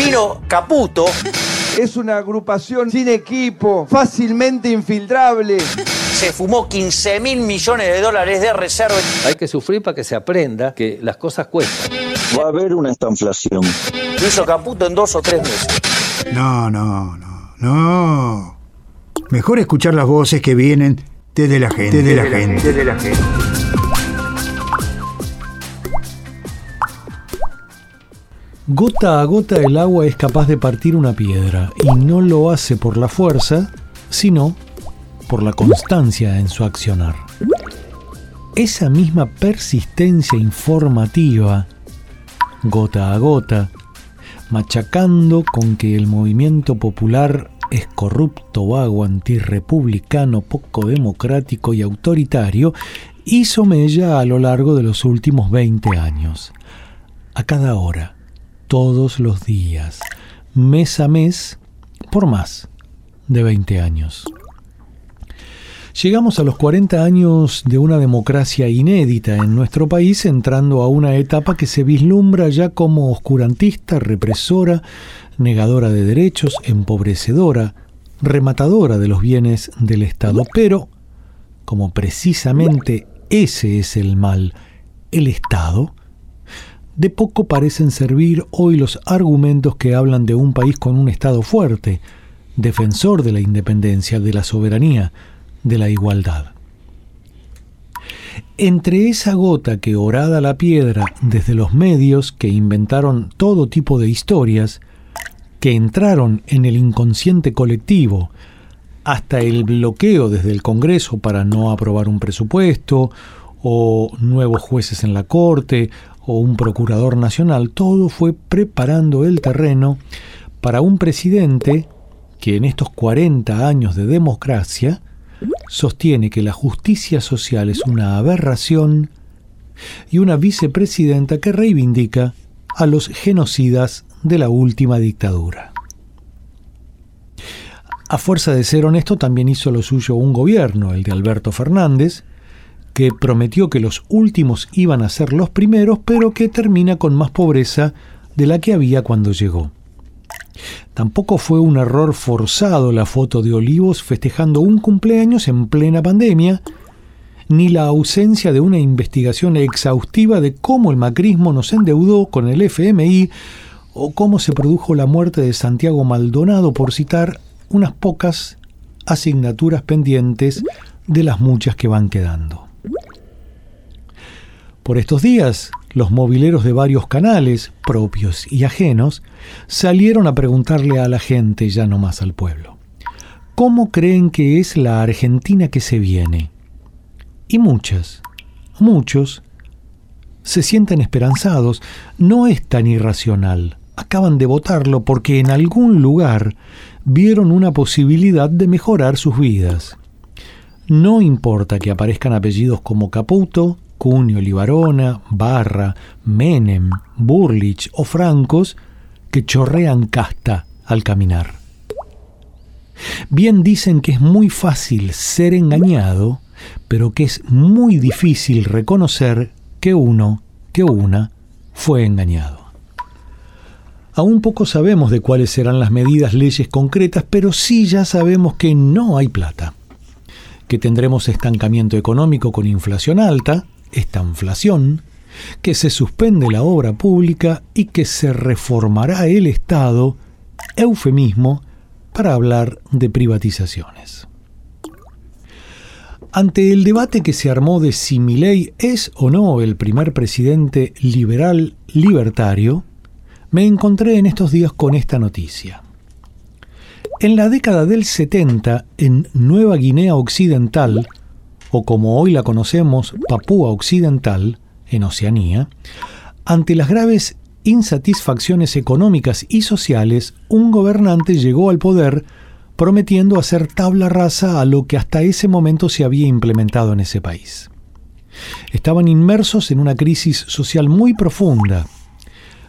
Vino Caputo. Es una agrupación sin equipo, fácilmente infiltrable. Se fumó 15.000 millones de dólares de reserva. Hay que sufrir para que se aprenda que las cosas cuestan. Va a haber una estanflación. Lo hizo Caputo en 2 o 3 meses. No. Mejor escuchar las voces que vienen desde la gente. Gota a gota el agua es capaz de partir una piedra y no lo hace por la fuerza, sino por la constancia en su accionar. Esa misma persistencia informativa, gota a gota, machacando con que el movimiento popular es corrupto, vago, antirrepublicano, poco democrático y autoritario, hizo mella a lo largo de los últimos 20 años. A cada hora, todos los días, mes a mes, por más de 20 años. Llegamos a los 40 años de una democracia inédita en nuestro país, entrando a una etapa que se vislumbra ya como oscurantista, represora, negadora de derechos, empobrecedora, rematadora de los bienes del Estado. Pero, como precisamente ese es el mal, el Estado, de poco parecen servir hoy los argumentos que hablan de un país con un Estado fuerte, defensor de la independencia, de la soberanía, de la igualdad. Entre esa gota que horada la piedra desde los medios que inventaron todo tipo de historias, que entraron en el inconsciente colectivo, hasta el bloqueo desde el Congreso para no aprobar un presupuesto, o nuevos jueces en la Corte, o un procurador nacional, todo fue preparando el terreno para un presidente que en estos 40 años de democracia sostiene que la justicia social es una aberración y una vicepresidenta que reivindica a los genocidas de la última dictadura. A fuerza de ser honesto, también hizo lo suyo un gobierno, el de Alberto Fernández, que prometió que los últimos iban a ser los primeros, pero que termina con más pobreza de la que había cuando llegó. Tampoco fue un error forzado la foto de Olivos festejando un cumpleaños en plena pandemia, ni la ausencia de una investigación exhaustiva de cómo el macrismo nos endeudó con el FMI o cómo se produjo la muerte de Santiago Maldonado, por citar unas pocas asignaturas pendientes de las muchas que van quedando. Por estos días, los mobileros de varios canales, propios y ajenos, salieron a preguntarle a la gente, ya no más al pueblo, ¿cómo creen que es la Argentina que se viene? Y muchos, se sienten esperanzados. No es tan irracional. Acaban de votarlo porque en algún lugar vieron una posibilidad de mejorar sus vidas. No importa que aparezcan apellidos como Caputo, Cunio, Libarona, Barra, Menem, Burlich o Francos, que chorrean casta al caminar. Bien dicen que es muy fácil ser engañado, pero que es muy difícil reconocer que uno, que una, fue engañado. Aún poco sabemos de cuáles serán las medidas, leyes concretas, pero sí ya sabemos que no hay plata, que tendremos estancamiento económico con inflación alta, estanflación, que se suspende la obra pública y que se reformará el Estado, eufemismo para hablar de privatizaciones. Ante el debate que se armó de si Milei es o no el primer presidente liberal libertario, me encontré en estos días con esta noticia. En la década del 70, en Nueva Guinea Occidental, o como hoy la conocemos, Papúa Occidental, en Oceanía, ante las graves insatisfacciones económicas y sociales, un gobernante llegó al poder prometiendo hacer tabla rasa a lo que hasta ese momento se había implementado en ese país. Estaban inmersos en una crisis social muy profunda.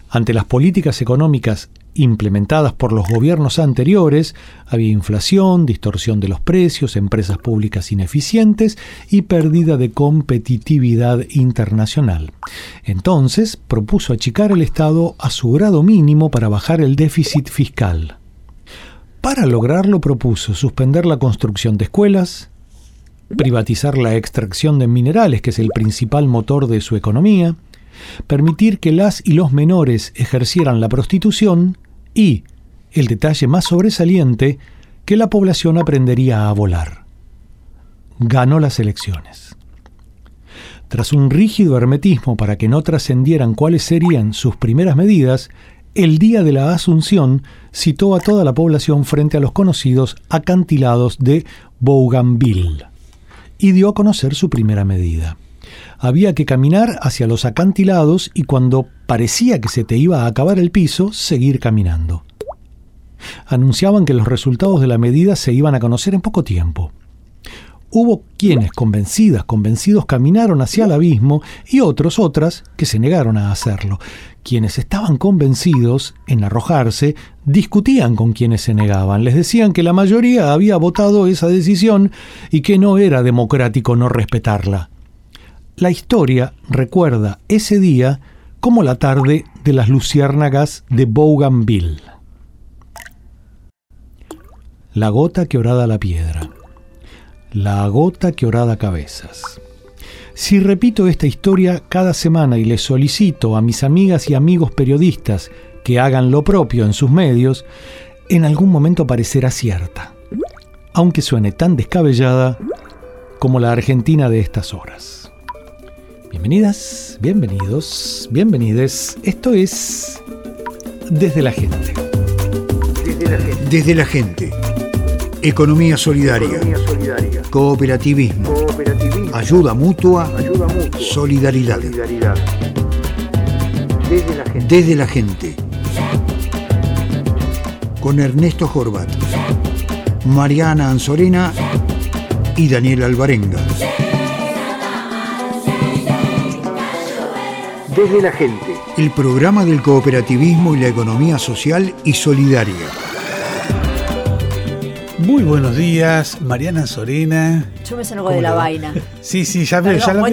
Ante las políticas económicas implementadas por los gobiernos anteriores, había inflación, distorsión de los precios, empresas públicas ineficientes y pérdida de competitividad internacional. Entonces, propuso achicar el Estado a su grado mínimo para bajar el déficit fiscal. Para lograrlo, propuso suspender la construcción de escuelas, privatizar la extracción de minerales, que es el principal motor de su economía, permitir que las y los menores ejercieran la prostitución y, el detalle más sobresaliente, que la población aprendería a volar. Ganó las elecciones. Tras un rígido hermetismo para que no trascendieran cuáles serían sus primeras medidas, el día de la Asunción citó a toda la población frente a los conocidos acantilados de Bougainville y dio a conocer su primera medida. Había que caminar hacia los acantilados y cuando parecía que se te iba a acabar el piso, seguir caminando. Anunciaban que los resultados de la medida se iban a conocer en poco tiempo. Hubo quienes, convencidos, caminaron hacia el abismo y otras, que se negaron a hacerlo. Quienes estaban convencidos en arrojarse, discutían con quienes se negaban. Les decían que la mayoría había votado esa decisión y que no era democrático no respetarla. La historia recuerda ese día como la tarde de las luciérnagas de Bougainville. La gota que horada la piedra. La gota que horada cabezas. Si repito esta historia cada semana y les solicito a mis amigas y amigos periodistas que hagan lo propio en sus medios, en algún momento parecerá cierta, aunque suene tan descabellada como la Argentina de estas horas. Bienvenidas, bienvenidos, bienvenides. Esto es Desde la Gente. Desde la gente. Economía solidaria. Cooperativismo. Ayuda mutua. Solidaridad. Desde la gente. Con Ernesto Horvat, Mariana Anzorena y Daniel Alvarenga. Desde la gente. El programa del cooperativismo y la economía social y solidaria. Muy buenos días, Mariana Anzorena. Yo me salgo de la vaina. Sí, ya veo. Buenos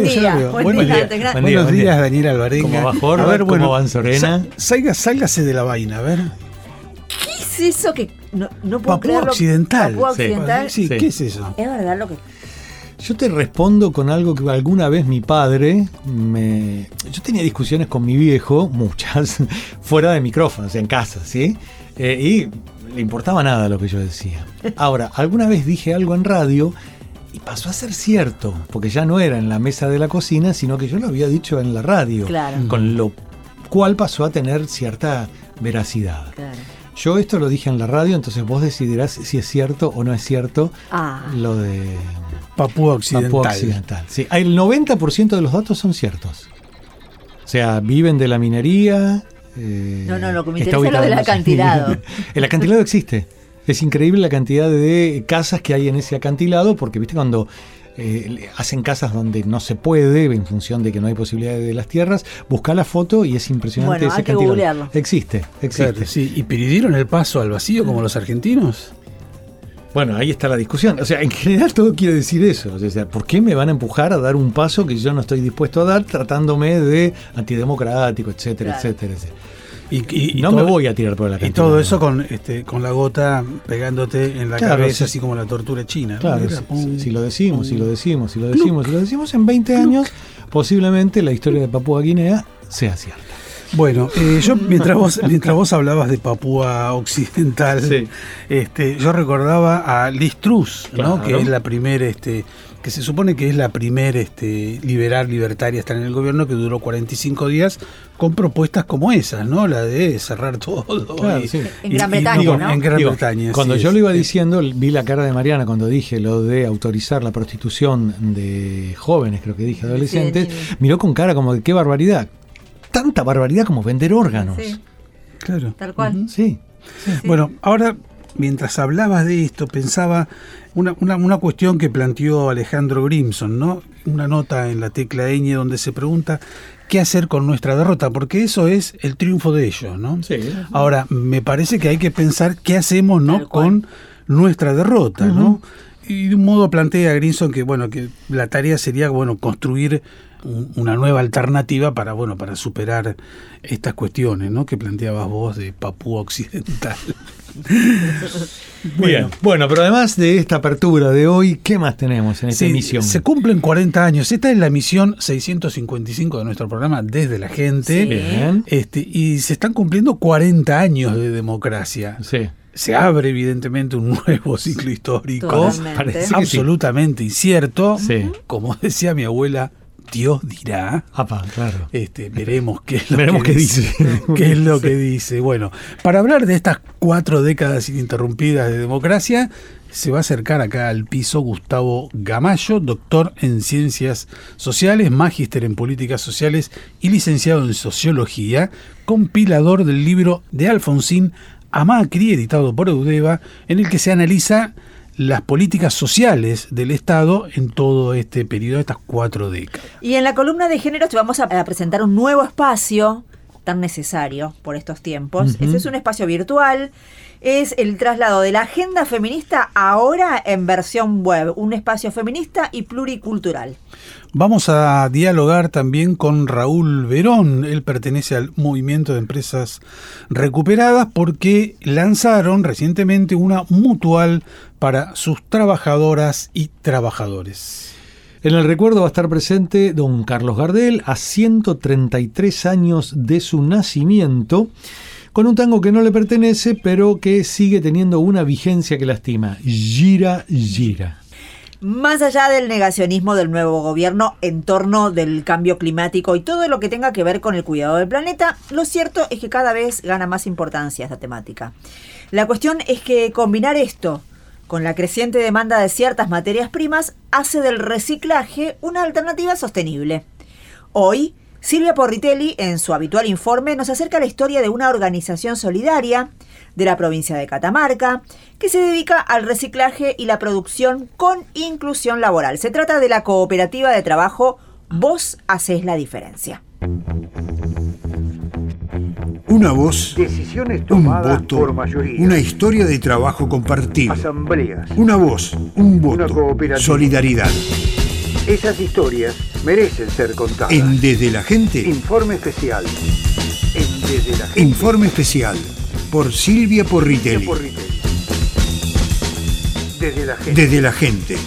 días, Daniel Alvarenga. ¿Cómo va Jorge? A ver, ¿Cómo va Anzorena? Sálgase de la vaina, a ver. ¿Qué es eso que no puedo Papúa creerlo? Occidental. Papúa Occidental. Sí, Sí. ¿Qué es eso? Es verdad lo que... Yo te respondo con algo que alguna vez mi padre Yo tenía discusiones con mi viejo, muchas, fuera de micrófono, o sea, en casa, ¿sí? Y le importaba nada lo que yo decía. Ahora, alguna vez dije algo en radio y pasó a ser cierto, porque ya no era en la mesa de la cocina, sino que yo lo había dicho en la radio. Claro. Con lo cual pasó a tener cierta veracidad. Claro. Yo esto lo dije en la radio, entonces vos decidirás si es cierto o no es cierto lo de Papúa Occidental. Papúa Occidental. Sí, el 90% de los datos son ciertos. O sea, viven de la minería. No, lo que me interesa es lo del acantilado. El acantilado existe. Es increíble la cantidad de casas que hay en ese acantilado, porque viste cuando hacen casas donde no se puede, en función de que no hay posibilidad de las tierras, busca la foto y es impresionante. Bueno, ese hay que acantilado. googlearlo. Existe. Claro, sí. ¿Y pidieron el paso al vacío como los argentinos? Bueno, ahí está la discusión. O sea, en general todo quiere decir eso. O sea, ¿por qué me van a empujar a dar un paso que yo no estoy dispuesto a dar, tratándome de antidemocrático, etcétera, Claro. etcétera, etcétera? Y no todo, me voy a tirar por la Y cantidad. todo eso con la gota pegándote en la Claro, cabeza, sí. así como la tortura china. Claro, Mira, si lo decimos, en 20 años, posiblemente la historia de Papúa Guinea sea cierta. Bueno, yo mientras vos hablabas de Papúa Occidental, Sí. Yo recordaba a Liz Truss, ¿no? Claro. Que es la primera, que se supone que es la primera libertaria estar en el gobierno, que duró 45 días con propuestas como esas, ¿no? La de cerrar todo. Claro, sí. En Gran Bretaña, ¿no? En Gran Digo, Bretaña. cuando sí, yo lo iba sí. diciendo, vi la cara de Mariana cuando dije lo de autorizar la prostitución de jóvenes, creo que dije adolescentes, Sí. miró con cara como de qué barbaridad. Tanta barbaridad como vender órganos. Sí, Claro. tal cual. Sí. Sí. Bueno, ahora, mientras hablabas de esto, pensaba una cuestión que planteó Alejandro Grimson, ¿no? una nota en la tecla ñ donde se pregunta qué hacer con nuestra derrota, porque eso es el triunfo de ellos, ¿no? Sí. Ahora, me parece que hay que pensar qué hacemos, ¿no?, con nuestra derrota, ¿no? Y de un modo plantea Grinson que, bueno, que la tarea sería, bueno, construir una nueva alternativa para superar estas cuestiones, ¿no?, que planteabas vos de Papúa Occidental. Bien. Bueno, pero además de esta apertura de hoy, ¿qué más tenemos en esta emisión? Se cumplen 40 años. Esta es la emisión 655 de nuestro programa Desde la Gente. Bien. Y se están cumpliendo 40 años de democracia. Sí. Se abre evidentemente un nuevo ciclo histórico, absolutamente incierto. Sí. Como decía mi abuela, Dios dirá. Claro. Veremos qué es lo que dice. ¿Qué es lo que dice? Bueno, para hablar de estas 4 décadas ininterrumpidas de democracia, se va a acercar acá al piso Gustavo Gamallo, doctor en Ciencias Sociales, magíster en Políticas Sociales y licenciado en Sociología, compilador del libro de Alfonsín a Macri, editado por Eudeva, en el que se analiza las políticas sociales del Estado en todo este periodo, estas 4 décadas. Y en la columna de género te vamos a presentar un nuevo espacio tan necesario por estos tiempos. Ese es un espacio virtual, es el traslado de la agenda feminista ahora en versión web, un espacio feminista y pluricultural. Vamos a dialogar también con Raúl Verón. Él pertenece al Movimiento de Empresas Recuperadas porque lanzaron recientemente una mutual para sus trabajadoras y trabajadores. En el recuerdo va a estar presente don Carlos Gardel, a 133 años de su nacimiento, con un tango que no le pertenece, pero que sigue teniendo una vigencia que lastima. Gira, gira. Más allá del negacionismo del nuevo gobierno en torno del cambio climático y todo lo que tenga que ver con el cuidado del planeta, lo cierto es que cada vez gana más importancia esta temática. La cuestión es que combinar esto con la creciente demanda de ciertas materias primas hace del reciclaje una alternativa sostenible. Hoy, Silvia Porritelli, en su habitual informe, nos acerca la historia de una organización solidaria de la provincia de Catamarca que se dedica al reciclaje y la producción con inclusión laboral. Se trata de la cooperativa de trabajo Vos Hacés la Diferencia. Una voz, decisiones un tomadas voto, por mayoría, una historia de trabajo compartido, asambleas, una voz, un una voto, cooperativa. solidaridad. Esas historias merecen ser contadas. En Desde la Gente, Informe especial. En Desde la Gente. informe especial por Silvia Porritelli. Desde la Gente. Desde la Gente.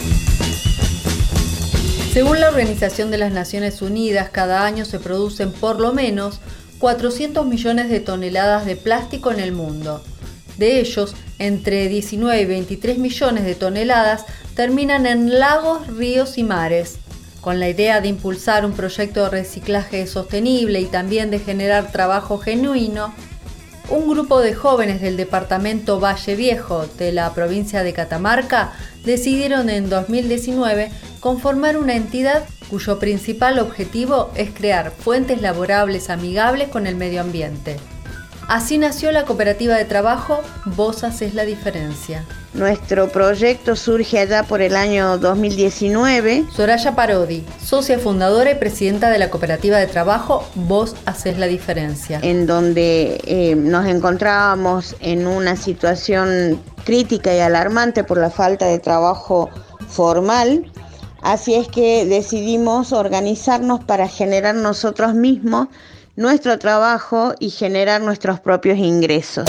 Según la Organización de las Naciones Unidas, cada año se producen por lo menos 400 millones de toneladas de plástico en el mundo. De ellos, entre 19 y 23 millones de toneladas terminan en lagos, ríos y mares. Con la idea de impulsar un proyecto de reciclaje sostenible y también de generar trabajo genuino, un grupo de jóvenes del departamento Valle Viejo de la provincia de Catamarca decidieron en 2019 conformar una entidad cuyo principal objetivo es crear fuentes laborables amigables con el medio ambiente. Así nació la cooperativa de trabajo Vos Hacés la Diferencia. Nuestro proyecto surge allá por el año 2019. Soraya Parodi, socia fundadora y presidenta de la cooperativa de trabajo Vos Hacés la Diferencia. En donde nos encontrábamos en una situación crítica y alarmante por la falta de trabajo formal. Así es que decidimos organizarnos para generar nosotros mismos nuestro trabajo y generar nuestros propios ingresos.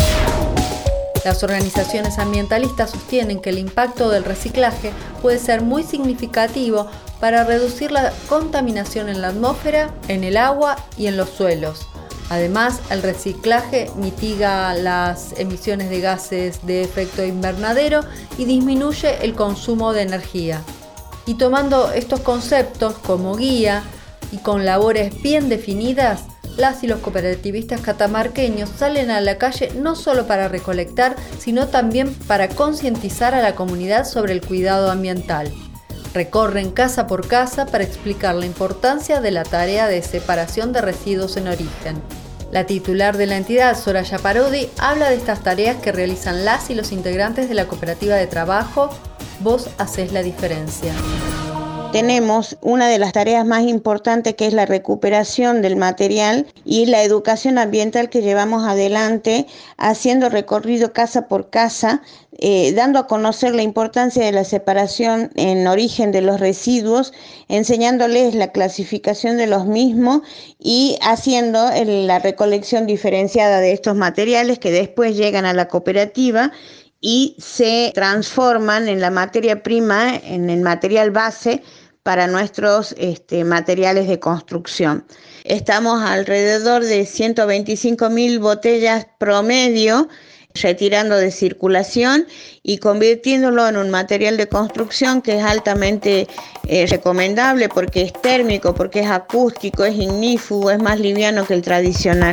Las organizaciones ambientalistas sostienen que el impacto del reciclaje puede ser muy significativo para reducir la contaminación en la atmósfera, en el agua y en los suelos. Además, el reciclaje mitiga las emisiones de gases de efecto invernadero y disminuye el consumo de energía. Y tomando estos conceptos como guía y con labores bien definidas, las y los cooperativistas catamarqueños salen a la calle no solo para recolectar, sino también para concientizar a la comunidad sobre el cuidado ambiental. Recorren casa por casa para explicar la importancia de la tarea de separación de residuos en origen. La titular de la entidad, Soraya Parodi, habla de estas tareas que realizan las y los integrantes de la cooperativa de trabajo Vos Hacés la Diferencia. tenemos una de las tareas más importantes, que es la recuperación del material y la educación ambiental que llevamos adelante, haciendo recorrido casa por casa, dando a conocer la importancia de la separación en origen de los residuos, enseñándoles la clasificación de los mismos y haciendo la recolección diferenciada de estos materiales que después llegan a la cooperativa y se transforman en la materia prima, en el material base para nuestros materiales de construcción. Estamos alrededor de 125.000 botellas promedio retirando de circulación y convirtiéndolo en un material de construcción que es altamente recomendable porque es térmico, porque es acústico, es ignífugo, es más liviano que el tradicional.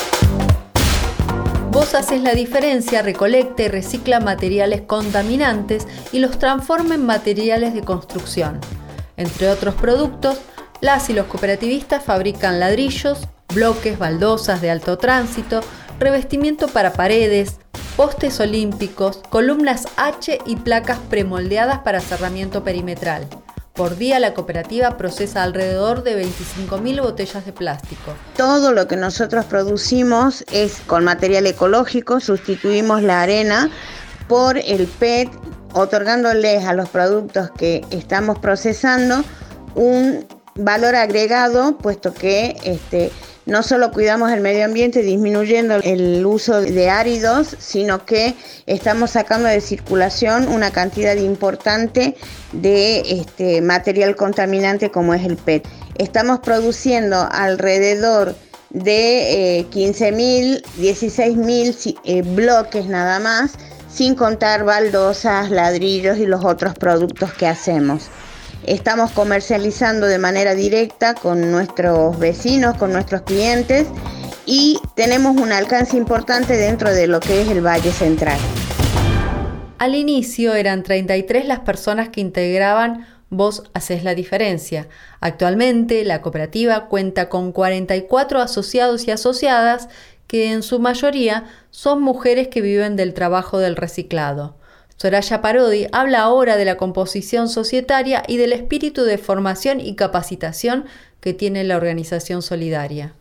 Vos haces la diferencia, recolecta y recicla materiales contaminantes y los transforma en materiales de construcción. Entre otros productos, las y los cooperativistas fabrican ladrillos, bloques, baldosas de alto tránsito, revestimiento para paredes, postes olímpicos, columnas H y placas premoldeadas para cerramiento perimetral. Por día la cooperativa procesa alrededor de 25.000 botellas de plástico. Todo lo que nosotros producimos es con material ecológico, sustituimos la arena por el PET, otorgándoles a los productos que estamos procesando un valor agregado, puesto que no solo cuidamos el medio ambiente disminuyendo el uso de áridos, sino que estamos sacando de circulación una cantidad importante de material contaminante como es el PET. Estamos produciendo alrededor de 15.000, 16.000 bloques nada más, sin contar baldosas, ladrillos y los otros productos que hacemos. Estamos comercializando de manera directa con nuestros vecinos, con nuestros clientes y tenemos un alcance importante dentro de lo que es el Valle Central. Al inicio eran 33 las personas que integraban Vos Hacés la Diferencia. Actualmente la cooperativa cuenta con 44 asociados y asociadas que en su mayoría son mujeres que viven del trabajo del reciclado. Soraya Parodi habla ahora de la composición societaria y del espíritu de formación y capacitación que tiene la organización solidaria.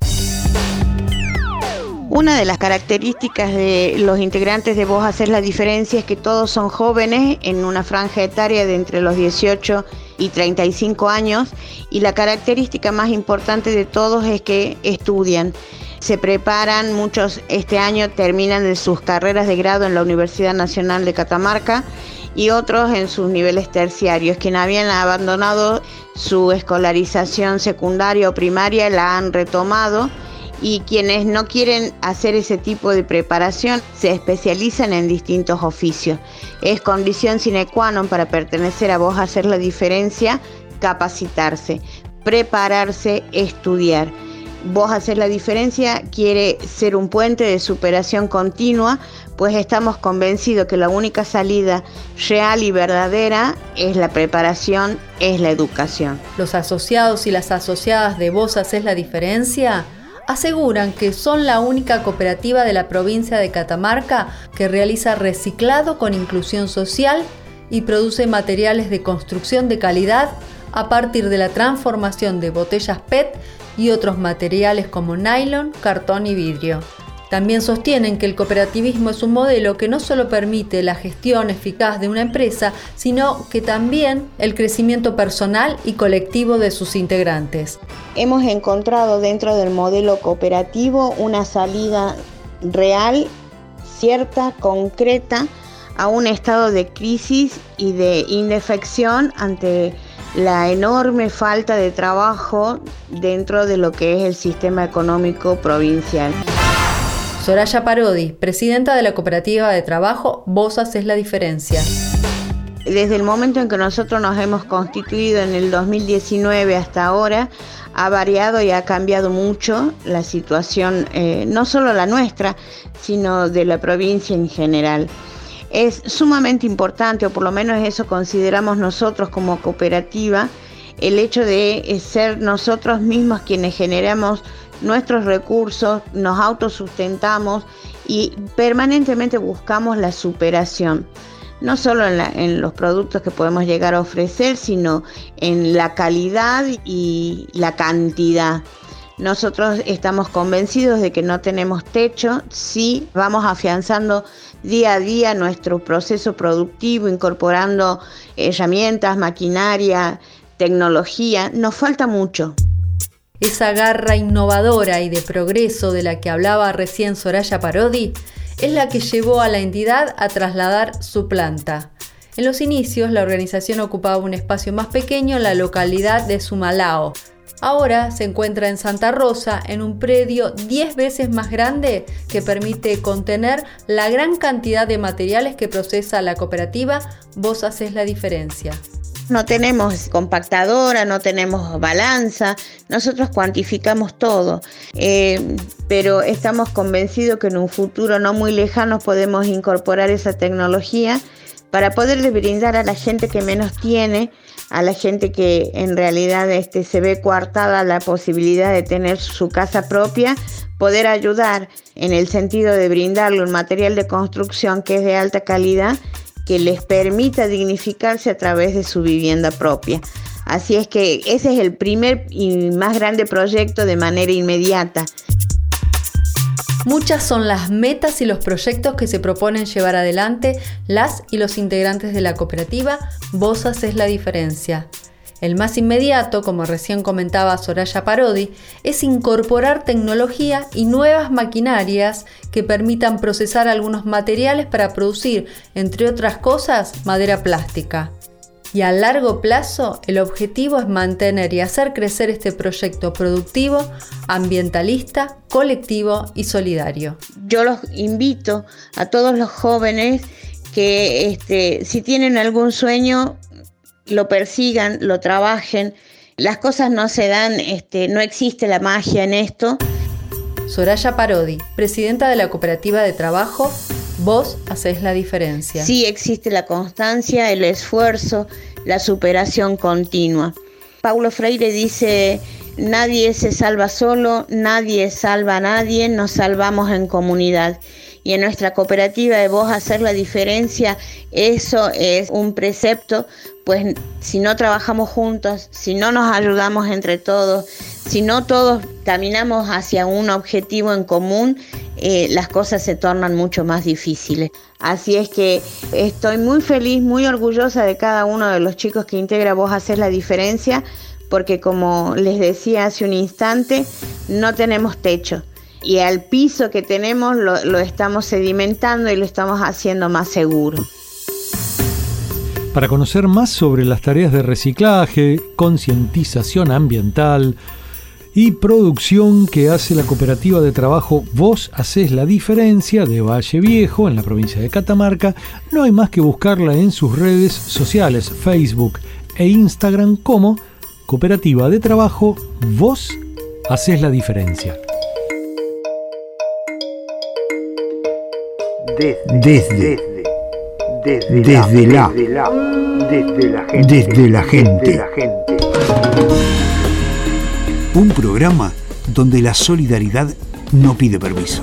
Una de las características de los integrantes de Vos Hacés la Diferencia es que todos son jóvenes en una franja etaria de entre los 18 y 35 años y la característica más importante de todos es que estudian. Se preparan, muchos este año terminan de sus carreras de grado en la Universidad Nacional de Catamarca y otros en sus niveles terciarios. Quienes habían abandonado su escolarización secundaria o primaria la han retomado y quienes no quieren hacer ese tipo de preparación se especializan en distintos oficios. Es condición sine qua non para pertenecer a Vos Hacés la Diferencia, capacitarse, prepararse, estudiar. Vos Hacés la Diferencia quiere ser un puente de superación continua, pues estamos convencidos que la única salida real y verdadera es la preparación, es la educación. Los asociados y las asociadas de Vos Hacés la Diferencia aseguran que son la única cooperativa de la provincia de Catamarca que realiza reciclado con inclusión social y produce materiales de construcción de calidad a partir de la transformación de botellas PET y otros materiales como nylon, cartón y vidrio. También sostienen que el cooperativismo es un modelo que no solo permite la gestión eficaz de una empresa, sino que también el crecimiento personal y colectivo de sus integrantes. Hemos encontrado dentro del modelo cooperativo una salida real, cierta, concreta, a un estado de crisis y de indefección ante la enorme falta de trabajo dentro de lo que es el sistema económico provincial. Soraya Parodi, presidenta de la cooperativa de trabajo Vos Hacés la Diferencia. Desde el momento en que nosotros nos hemos constituido en el 2019 hasta ahora, ha variado y ha cambiado mucho la situación, no solo la nuestra, sino de la provincia en general. Es sumamente importante, o por lo menos eso consideramos nosotros como cooperativa, el hecho de ser nosotros mismos quienes generamos nuestros recursos, nos autosustentamos y permanentemente buscamos la superación. no solo en los productos que podemos llegar a ofrecer, sino en la calidad y la cantidad. Nosotros estamos convencidos de que no tenemos techo si vamos afianzando día a día nuestro proceso productivo, incorporando herramientas, maquinaria, tecnología. Nos falta mucho. Esa garra innovadora y de progreso de la que hablaba recién Soraya Parodi es la que llevó a la entidad a trasladar su planta. En los inicios, la organización ocupaba un espacio más pequeño en la localidad de Sumalao. Ahora se encuentra en Santa Rosa, en un predio 10 veces más grande que permite contener la gran cantidad de materiales que procesa la cooperativa Vos Hacés la Diferencia. No tenemos compactadora, no tenemos balanza, nosotros cuantificamos todo, pero estamos convencidos que en un futuro no muy lejano podemos incorporar esa tecnología para poderle brindar a la gente que menos tiene, a la gente que en realidad se ve coartada la posibilidad de tener su casa propia, poder ayudar en el sentido de brindarle un material de construcción que es de alta calidad, que les permita dignificarse a través de su vivienda propia. Así es que ese es el primer y más grande proyecto de manera inmediata. Muchas son las metas y los proyectos que se proponen llevar adelante las y los integrantes de la cooperativa Vos Hacés la Diferencia. El más inmediato, como recién comentaba Soraya Parodi, es incorporar tecnología y nuevas maquinarias que permitan procesar algunos materiales para producir, entre otras cosas, madera plástica. Y a largo plazo, el objetivo es mantener y hacer crecer este proyecto productivo, ambientalista, colectivo y solidario. Yo los invito a todos los jóvenes que si tienen algún sueño, lo persigan, lo trabajen. Las cosas no se dan, no existe la magia en esto. Soraya Parodi, presidenta de la Cooperativa de Trabajo Vos Hacés la Diferencia. Sí existe la constancia, el esfuerzo, la superación continua. Paulo Freire dice: nadie se salva solo, nadie salva a nadie, nos salvamos en comunidad. Y en nuestra cooperativa de Vos Hacés la Diferencia, eso es un precepto, pues si no trabajamos juntos, si no nos ayudamos entre todos, si no todos caminamos hacia un objetivo en común, las cosas se tornan mucho más difíciles. Así es que estoy muy feliz, muy orgullosa de cada uno de los chicos que integra Vos Hacés la Diferencia, porque como les decía hace un instante, no tenemos techo. Y al piso que tenemos lo estamos sedimentando y lo estamos haciendo más seguro. Para conocer más sobre las tareas de reciclaje, concientización ambiental y producción que hace la cooperativa de trabajo Vos Hacés la Diferencia de Valle Viejo, en la provincia de Catamarca, no hay más que buscarla en sus redes sociales, Facebook e Instagram como Cooperativa de Trabajo Vos Hacés la Diferencia. Desde la gente. Un programa donde la solidaridad no pide permiso.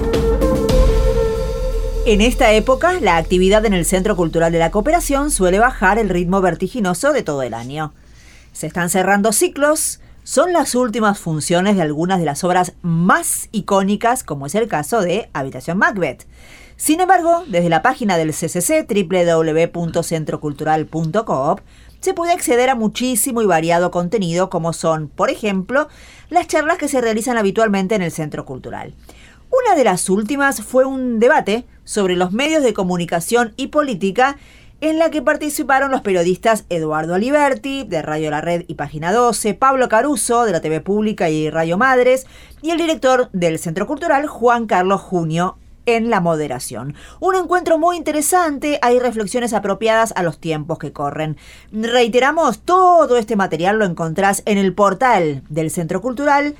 En esta época, la actividad en el Centro Cultural de la Cooperación suele bajar el ritmo vertiginoso de todo el año. Se están cerrando ciclos, son las últimas funciones de algunas de las obras más icónicas, como es el caso de Habitación Macbeth. Sin embargo, desde la página del CCC, www.centrocultural.coop, se puede acceder a muchísimo y variado contenido, como son, por ejemplo, las charlas que se realizan habitualmente en el Centro Cultural. Una de las últimas fue un debate sobre los medios de comunicación y política, en la que participaron los periodistas Eduardo Aliberti, de Radio La Red y Página 12, Pablo Caruso, de la TV Pública y Radio Madres, y el director del Centro Cultural, Juan Carlos Junio, en la moderación. Un encuentro muy interesante, hay reflexiones apropiadas a los tiempos que corren. Reiteramos, todo este material lo encontrás en el portal del Centro Cultural,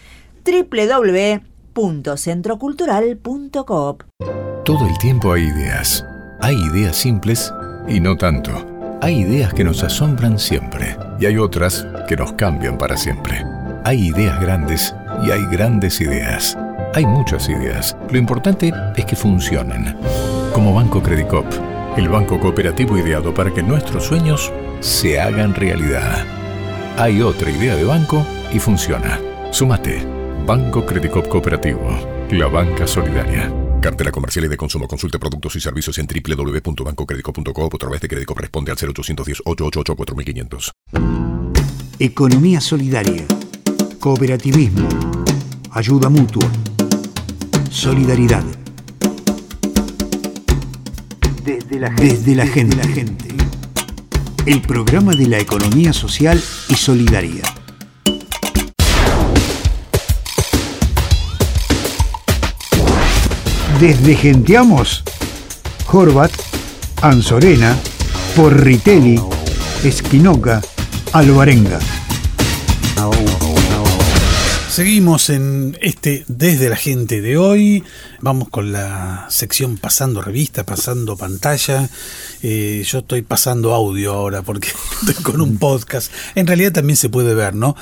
www.centrocultural.coop. Todo el tiempo hay ideas. Hay ideas simples y no tanto. Hay ideas que nos asombran siempre y hay otras que nos cambian para siempre. Hay ideas grandes y hay grandes ideas. Hay muchas ideas. Lo importante es que funcionen. Como Banco Credicop, el banco cooperativo ideado para que nuestros sueños se hagan realidad. Hay otra idea de banco y funciona. Súmate. Banco Credicop Cooperativo. La banca solidaria. Cartela comercial y de consumo. Consulte productos y servicios en www.bancocredico.com o a través de Credicop. Responde al 0810-888-4500. Economía solidaria. Cooperativismo. Ayuda mutua. Solidaridad. Desde la gente. El programa de la economía social y solidaria. Desde Genteamos, Horvat, Anzorena, Porritelli, Esquinoca, Alvarenga. Seguimos en Desde la Gente de hoy. Vamos con la sección Pasando Revista, Pasando Pantalla. Yo estoy pasando audio ahora porque estoy con un podcast. En realidad también se puede ver, ¿no?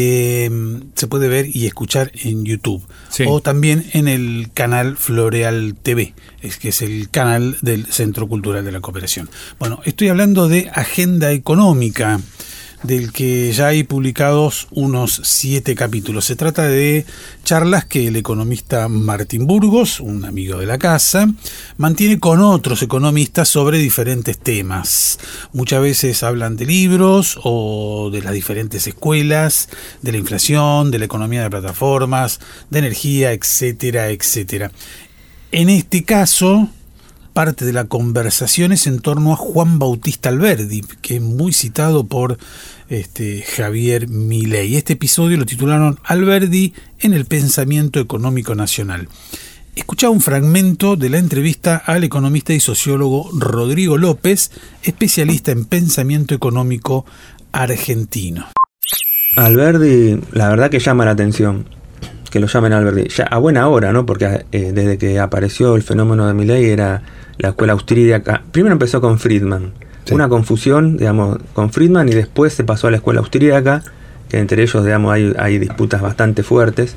Se puede ver y escuchar en YouTube. Sí. O también en el canal Floreal TV, que es el canal del Centro Cultural de la Cooperación. Bueno, estoy hablando de Agenda Económica, del que ya hay publicados unos 7 capítulos. Se trata de charlas que el economista Martín Burgos, un amigo de la casa, mantiene con otros economistas sobre diferentes temas. Muchas veces hablan de libros o de las diferentes escuelas, de la inflación, de la economía de plataformas, de energía, etcétera, etcétera. En este caso, parte de la conversación es en torno a Juan Bautista Alberdi, que es muy citado por Javier Milei. Este episodio lo titularon Alberdi en el pensamiento económico nacional. Escuchá un fragmento de la entrevista al economista y sociólogo Rodrigo López, especialista en pensamiento económico argentino. Alberdi, la verdad que llama la atención que lo llamen Alberdi, ya a buena hora, ¿no? Porque desde que apareció el fenómeno de Milei era la escuela austríaca. Primero empezó con Friedman, sí. Una confusión, digamos, con Friedman, y después se pasó a la escuela austríaca, que entre ellos, digamos, hay disputas bastante fuertes.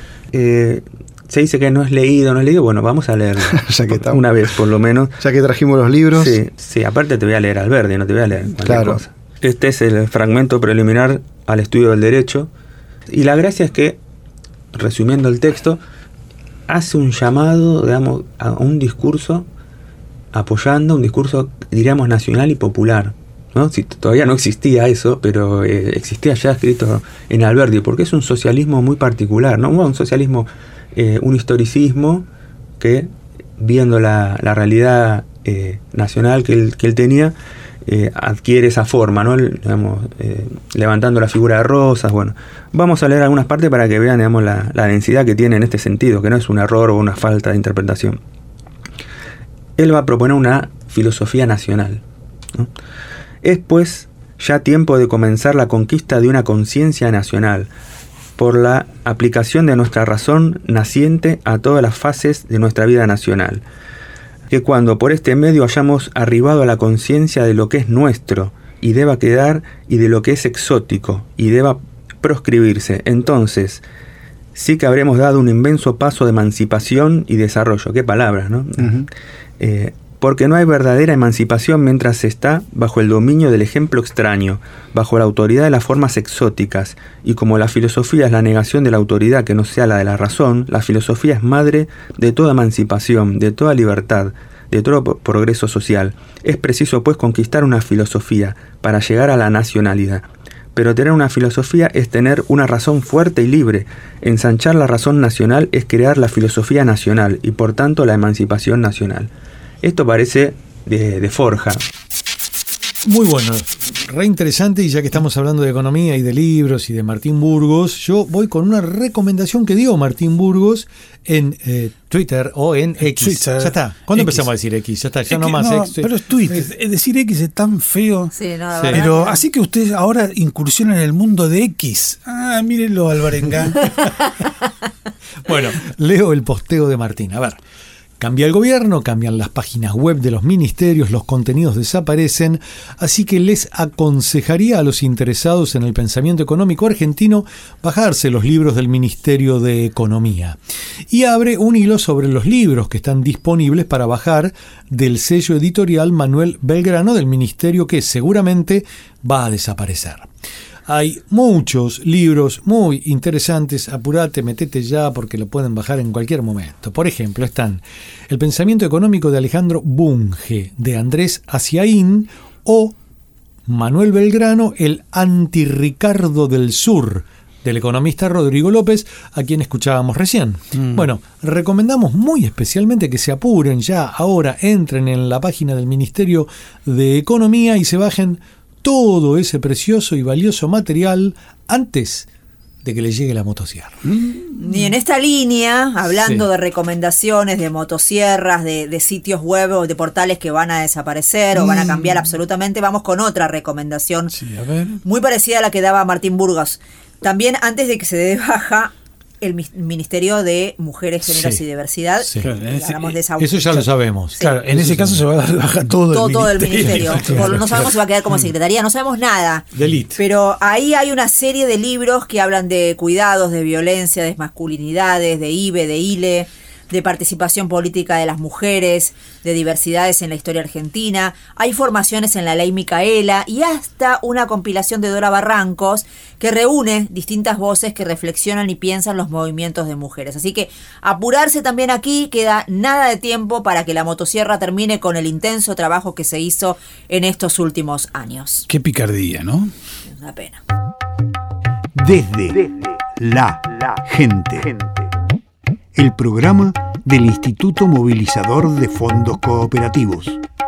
Se dice que no es leído, bueno, vamos a leerlo. Ya que estamos, una vez por lo menos. Ya que trajimos los libros. Sí, aparte te voy a leer Alberdi, no te voy a leer cualquier cosa. Este es el fragmento preliminar al estudio del derecho, y la gracia es que, resumiendo el texto, hace un llamado, digamos, a un discurso apoyando un discurso, diríamos, nacional y popular, ¿no? Si todavía no existía eso, pero existía ya escrito en Alberdi, porque es un socialismo muy particular, ¿no? Un socialismo, un historicismo que, viendo la realidad nacional que él tenía, adquiere esa forma, ¿no? Digamos, levantando la figura de Rosas. Bueno, vamos a leer algunas partes para que vean, digamos, la densidad que tiene en este sentido, que no es un error o una falta de interpretación. Él va a proponer una filosofía nacional, ¿no? Es pues ya tiempo de comenzar la conquista de una conciencia nacional por la aplicación de nuestra razón naciente a todas las fases de nuestra vida nacional, que cuando por este medio hayamos arribado a la conciencia de lo que es nuestro y deba quedar, y de lo que es exótico y deba proscribirse, entonces sí que habremos dado un inmenso paso de emancipación y desarrollo. Qué palabras, ¿no? Uh-huh. Porque no hay verdadera emancipación mientras se está bajo el dominio del ejemplo extraño, bajo la autoridad de las formas exóticas, y como la filosofía es la negación de la autoridad que no sea la de la razón, la filosofía es madre de toda emancipación, de toda libertad, de todo progreso social. Es preciso, pues, conquistar una filosofía para llegar a la nacionalidad. Pero tener una filosofía es tener una razón fuerte y libre. Ensanchar la razón nacional es crear la filosofía nacional y, por tanto, la emancipación nacional. Esto parece de Forja. Muy bueno, re interesante, y ya que estamos hablando de economía y de libros y de Martín Burgos, yo voy con una recomendación que dio Martín Burgos en Twitter o en X. Twitter, ya está. ¿Cuándo empezamos a decir X? Ya está, ya no más. Pero es Twitter. Es decir, X es tan feo. Sí, no, sí. Pero así que usted ahora incursiona en el mundo de X. Ah, mírenlo, Alvarenga. Bueno, leo el posteo de Martín. A ver. Cambia el gobierno, cambian las páginas web de los ministerios, los contenidos desaparecen, así que les aconsejaría a los interesados en el pensamiento económico argentino bajarse los libros del Ministerio de Economía. Y abre un hilo sobre los libros que están disponibles para bajar del sello editorial Manuel Belgrano del ministerio, que seguramente va a desaparecer. Hay muchos libros muy interesantes, apurate, metete ya porque lo pueden bajar en cualquier momento. Por ejemplo, están El pensamiento económico de Alejandro Bunge, de Andrés Aciaín, o Manuel Belgrano, El anti-Ricardo del Sur, del economista Rodrigo López, a quien escuchábamos recién. Bueno, recomendamos muy especialmente que se apuren ya ahora, entren en la página del Ministerio de Economía y se bajen todo ese precioso y valioso material antes de que les llegue la motosierra. Y en esta línea, hablando de recomendaciones de motosierras, de sitios web o de portales que van a desaparecer o van a cambiar absolutamente, vamos con otra recomendación muy parecida a la que daba Martín Burgos. También antes de que se dé baja el Ministerio de Mujeres, Géneros y Diversidad. Sí. Claro, hablamos de esa, eso ya lo sabemos. Sí. Claro, en ese caso se va a dar de baja todo el ministerio. No sabemos si va a quedar como secretaría, no sabemos nada. Pero ahí hay una serie de libros que hablan de cuidados, de violencia, de masculinidades, de IBE, de ILE, de participación política de las mujeres, de diversidades en la historia argentina. Hay formaciones en la ley Micaela y hasta una compilación de Dora Barrancos que reúne distintas voces que reflexionan y piensan los movimientos de mujeres. Así que apurarse también aquí, queda nada de tiempo para que la motosierra termine con el intenso trabajo que se hizo en estos últimos años. Qué picardía, ¿no? Es una pena. Desde la gente. El programa del Instituto Movilizador de Fondos Cooperativos.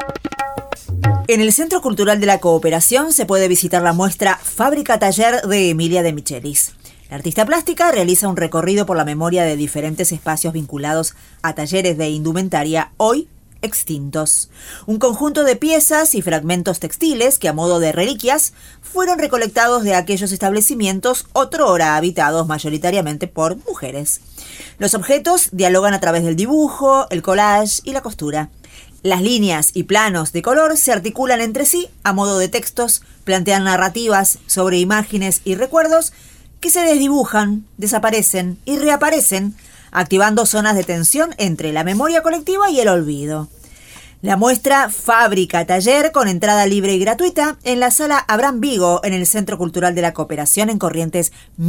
En el Centro Cultural de la Cooperación se puede visitar la muestra Fábrica Taller de Emilia de Michelis. La artista plástica realiza un recorrido por la memoria de diferentes espacios vinculados a talleres de indumentaria hoy extintos. Un conjunto de piezas y fragmentos textiles que, a modo de reliquias, fueron recolectados de aquellos establecimientos otrora habitados mayoritariamente por mujeres. Los objetos dialogan a través del dibujo, el collage y la costura. Las líneas y planos de color se articulan entre sí a modo de textos, plantean narrativas sobre imágenes y recuerdos que se desdibujan, desaparecen y reaparecen, activando zonas de tensión entre la memoria colectiva y el olvido. La muestra Fábrica Taller, con entrada libre y gratuita, en la sala Abraham Vigo, en el Centro Cultural de la Cooperación, en Corrientes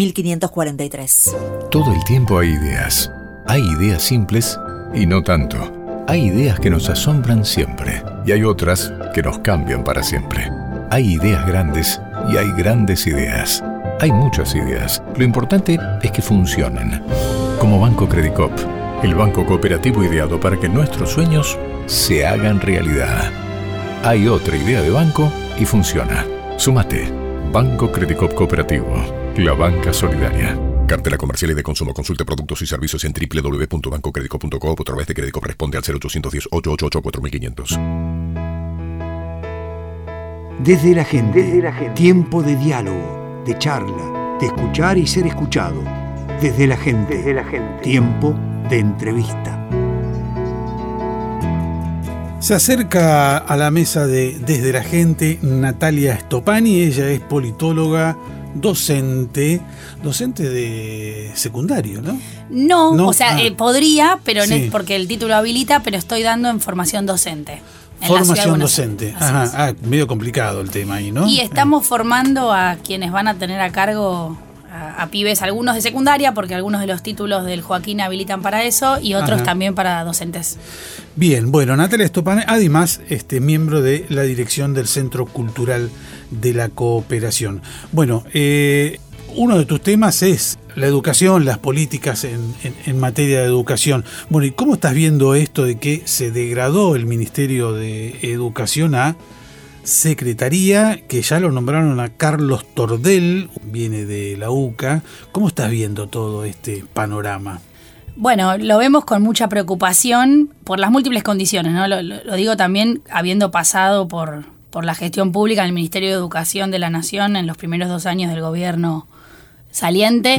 1543. Todo el tiempo hay ideas. Hay ideas simples y no tanto. Hay ideas que nos asombran siempre y hay otras que nos cambian para siempre. Hay ideas grandes y hay grandes ideas. Hay muchas ideas. Lo importante es que funcionen. Como Banco Credicop, el banco cooperativo ideado para que nuestros sueños se hagan realidad. Hay otra idea de banco y funciona. Súmate. Banco Credicop Cooperativo. La banca solidaria. Cartela comercial y de consumo. Consulte productos y servicios en www.bancocredico.com o a través de Credicop. Responde al 0810-888-4500. Desde la gente. Tiempo de diálogo, de charla, de escuchar y ser escuchado. Desde la gente. Tiempo de entrevista. Se acerca a la mesa de Desde la Gente Natalia Stopani. Ella es politóloga, docente de secundario, ¿no? No, o sea, podría, pero sí, porque el título habilita, pero estoy dando en formación docente. Formación docente. Ajá, medio complicado el tema ahí, ¿no? Y estamos formando a quienes van a tener a cargo a pibes, algunos de secundaria, porque algunos de los títulos del Joaquín habilitan para eso, y otros también para docentes. Bien, bueno, Natalia Stopani, además, miembro de la dirección del Centro Cultural de la Cooperación. Bueno, uno de tus temas es la educación, las políticas en materia de educación. Bueno, ¿y cómo estás viendo esto de que se degradó el Ministerio de Educación a Secretaría, que ya lo nombraron a Carlos Tordel, viene de la UCA? ¿Cómo estás viendo todo este panorama? Bueno, lo vemos con mucha preocupación por las múltiples condiciones, ¿no? Lo digo también habiendo pasado por la gestión pública en el Ministerio de Educación de la Nación en los primeros 2 años del gobierno saliente.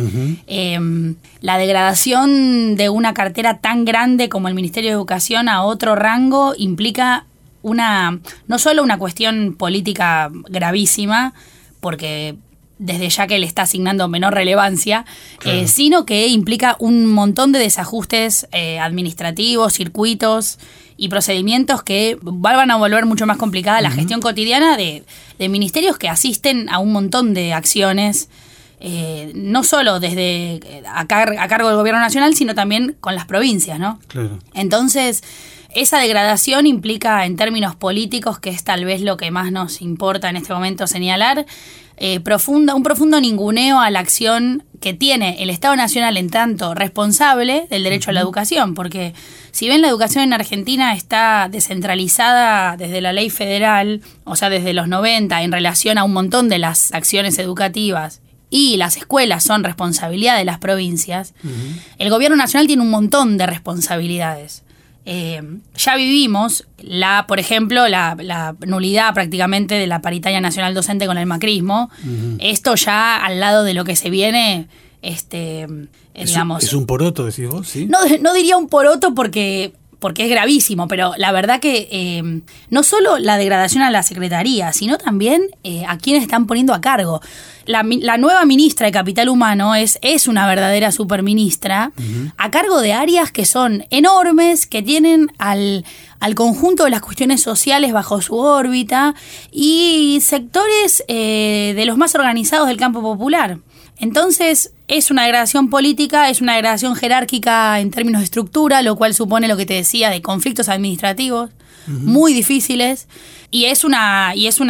La degradación de una cartera tan grande como el Ministerio de Educación a otro rango implica no solo una cuestión política gravísima, porque desde ya que le está asignando menor relevancia, claro, sino que implica un montón de desajustes administrativos, circuitos y procedimientos que van a volver mucho más complicada la gestión cotidiana de ministerios que asisten a un montón de acciones, no solo desde a cargo del gobierno nacional, sino también con las provincias, ¿no? Claro. Entonces, esa degradación implica, en términos políticos, que es tal vez lo que más nos importa en este momento señalar, un profundo ninguneo a la acción que tiene el Estado Nacional en tanto responsable del derecho a la educación, porque si bien la educación en Argentina está descentralizada desde la ley federal, o sea, desde los 90, en relación a un montón de las acciones educativas, y las escuelas son responsabilidad de las provincias, el gobierno nacional tiene un montón de responsabilidades. Ya vivimos, por ejemplo, la nulidad prácticamente de la paritaria nacional docente con el macrismo. Esto ya al lado de lo que se viene, digamos... ¿Es un poroto, decís vos? ¿Sí? No diría un poroto porque es gravísimo, pero la verdad que no solo la degradación a la Secretaría, sino también a quienes están poniendo a cargo. La nueva ministra de Capital Humano es una verdadera superministra, a cargo de áreas que son enormes, que tienen al conjunto de las cuestiones sociales bajo su órbita y sectores de los más organizados del campo popular. Entonces, es una degradación política, es una degradación jerárquica en términos de estructura, lo cual supone lo que te decía de conflictos administrativos muy difíciles. Y es una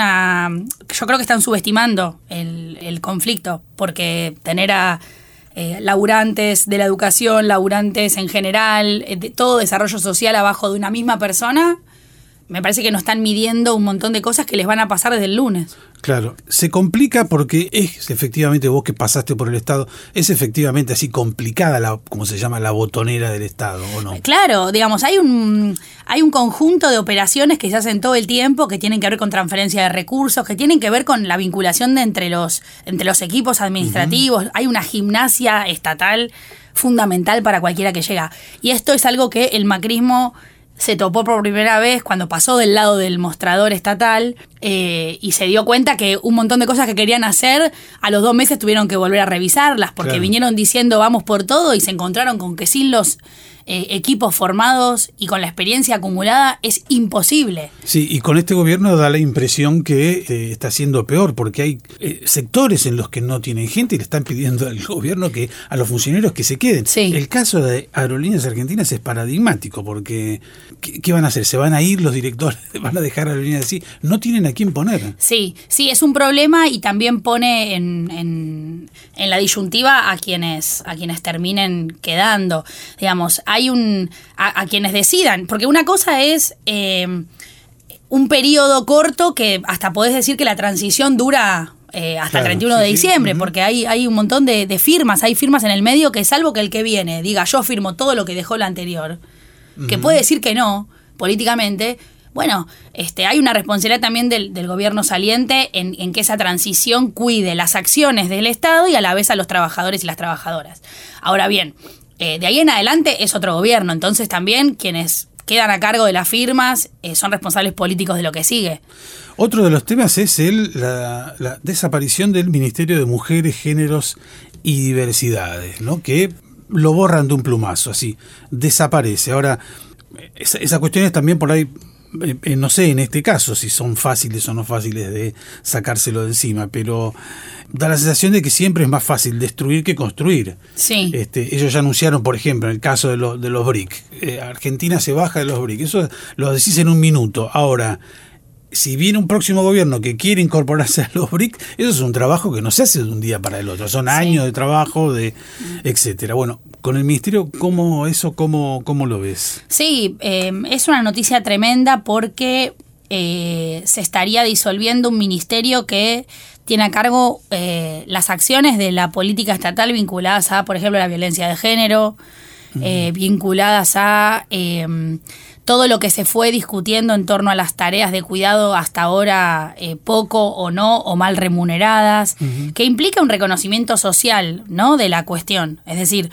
yo creo que están subestimando el conflicto, porque tener a laburantes de la educación, laburantes en general, de todo desarrollo social abajo de una misma persona, me parece que no están midiendo un montón de cosas que les van a pasar desde el lunes. Claro, se complica porque es efectivamente, vos que pasaste por el Estado, es efectivamente así complicada como se llama, la botonera del Estado, ¿o no? Claro, digamos, hay un conjunto de operaciones que se hacen todo el tiempo, que tienen que ver con transferencia de recursos, que tienen que ver con la vinculación entre los equipos administrativos. Hay una gimnasia estatal fundamental para cualquiera que llega. Y esto es algo que el macrismo se topó por primera vez cuando pasó del lado del mostrador estatal y se dio cuenta que un montón de cosas que querían hacer, a los 2 meses tuvieron que volver a revisarlas porque vinieron diciendo vamos por todo y se encontraron con que sin los equipos formados y con la experiencia acumulada es imposible. Sí, y con este gobierno da la impresión que está siendo peor, porque hay sectores en los que no tienen gente y le están pidiendo al gobierno a los funcionarios que se queden. Sí. El caso de Aerolíneas Argentinas es paradigmático, porque ¿qué van a hacer? ¿Se van a ir los directores? ¿Van a dejar Aerolíneas así? No tienen a quién poner. Sí, es un problema y también pone en la disyuntiva a quienes terminen quedando. Digamos, hay a quienes decidan, porque una cosa es un periodo corto que hasta podés decir que la transición dura hasta el 31 de diciembre, porque hay un montón de firmas, hay firmas en el medio que salvo que el que viene diga yo firmo todo lo que dejó la anterior, que puede decir que no, políticamente. Bueno, hay una responsabilidad también del gobierno saliente en que esa transición cuide las acciones del Estado y a la vez a los trabajadores y las trabajadoras. Ahora bien, de ahí en adelante es otro gobierno, entonces también quienes quedan a cargo de las firmas son responsables políticos de lo que sigue. Otro de los temas es la desaparición del Ministerio de Mujeres, Géneros y Diversidades, ¿no? Que lo borran de un plumazo, así, desaparece. Ahora, esas cuestiones también por ahí, no sé en este caso si son fáciles o no fáciles de sacárselo de encima, pero da la sensación de que siempre es más fácil destruir que construir. Sí. Ellos ya anunciaron, por ejemplo, en el caso de los BRIC, Argentina se baja de los BRIC, eso lo decís en un minuto. Ahora, si viene un próximo gobierno que quiere incorporarse a los BRIC, eso es un trabajo que no se hace de un día para el otro, son años de trabajo, etcétera. Bueno, con el ministerio, ¿cómo lo ves? Sí, es una noticia tremenda porque se estaría disolviendo un ministerio que tiene a cargo las acciones de la política estatal vinculadas a, por ejemplo, la violencia de género, vinculadas a todo lo que se fue discutiendo en torno a las tareas de cuidado hasta ahora poco o no o mal remuneradas, que implica un reconocimiento social, ¿no?, de la cuestión. Es decir,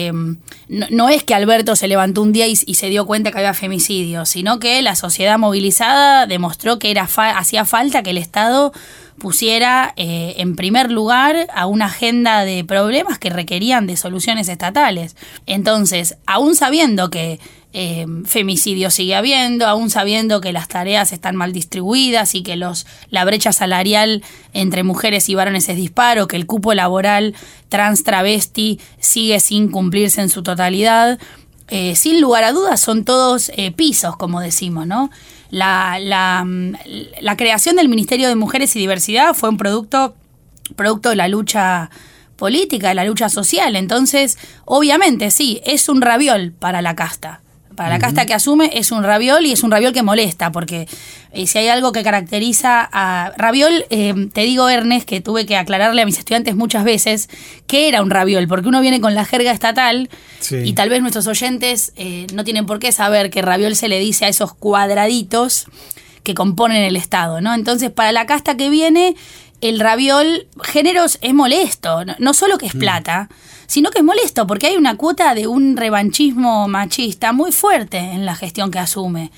no es que Alberto se levantó un día y se dio cuenta que había femicidio, sino que la sociedad movilizada demostró que hacía falta que el Estado pusiera en primer lugar a una agenda de problemas que requerían de soluciones estatales. Entonces, aún sabiendo que femicidio sigue habiendo, aún sabiendo que las tareas están mal distribuidas y que la brecha salarial entre mujeres y varones es disparo, que el cupo laboral trans travesti sigue sin cumplirse en su totalidad, sin lugar a dudas son todos pisos, como decimos, ¿no? La creación del Ministerio de Mujeres y Diversidad fue un producto de la lucha política, de la lucha social. Entonces, obviamente, sí, es un raviol para la casta. Para la casta que asume es un raviol, y es un raviol que molesta, porque si hay algo que caracteriza a raviol, te digo, Ernest, que tuve que aclararle a mis estudiantes muchas veces qué era un raviol, porque uno viene con la jerga estatal, sí, y tal vez nuestros oyentes no tienen por qué saber que raviol se le dice a esos cuadraditos que componen el Estado, ¿no? Entonces, para la casta que viene, el raviol géneros es molesto, no solo que es plata, sino que es molesto porque hay una cuota de un revanchismo machista muy fuerte en la gestión que asume.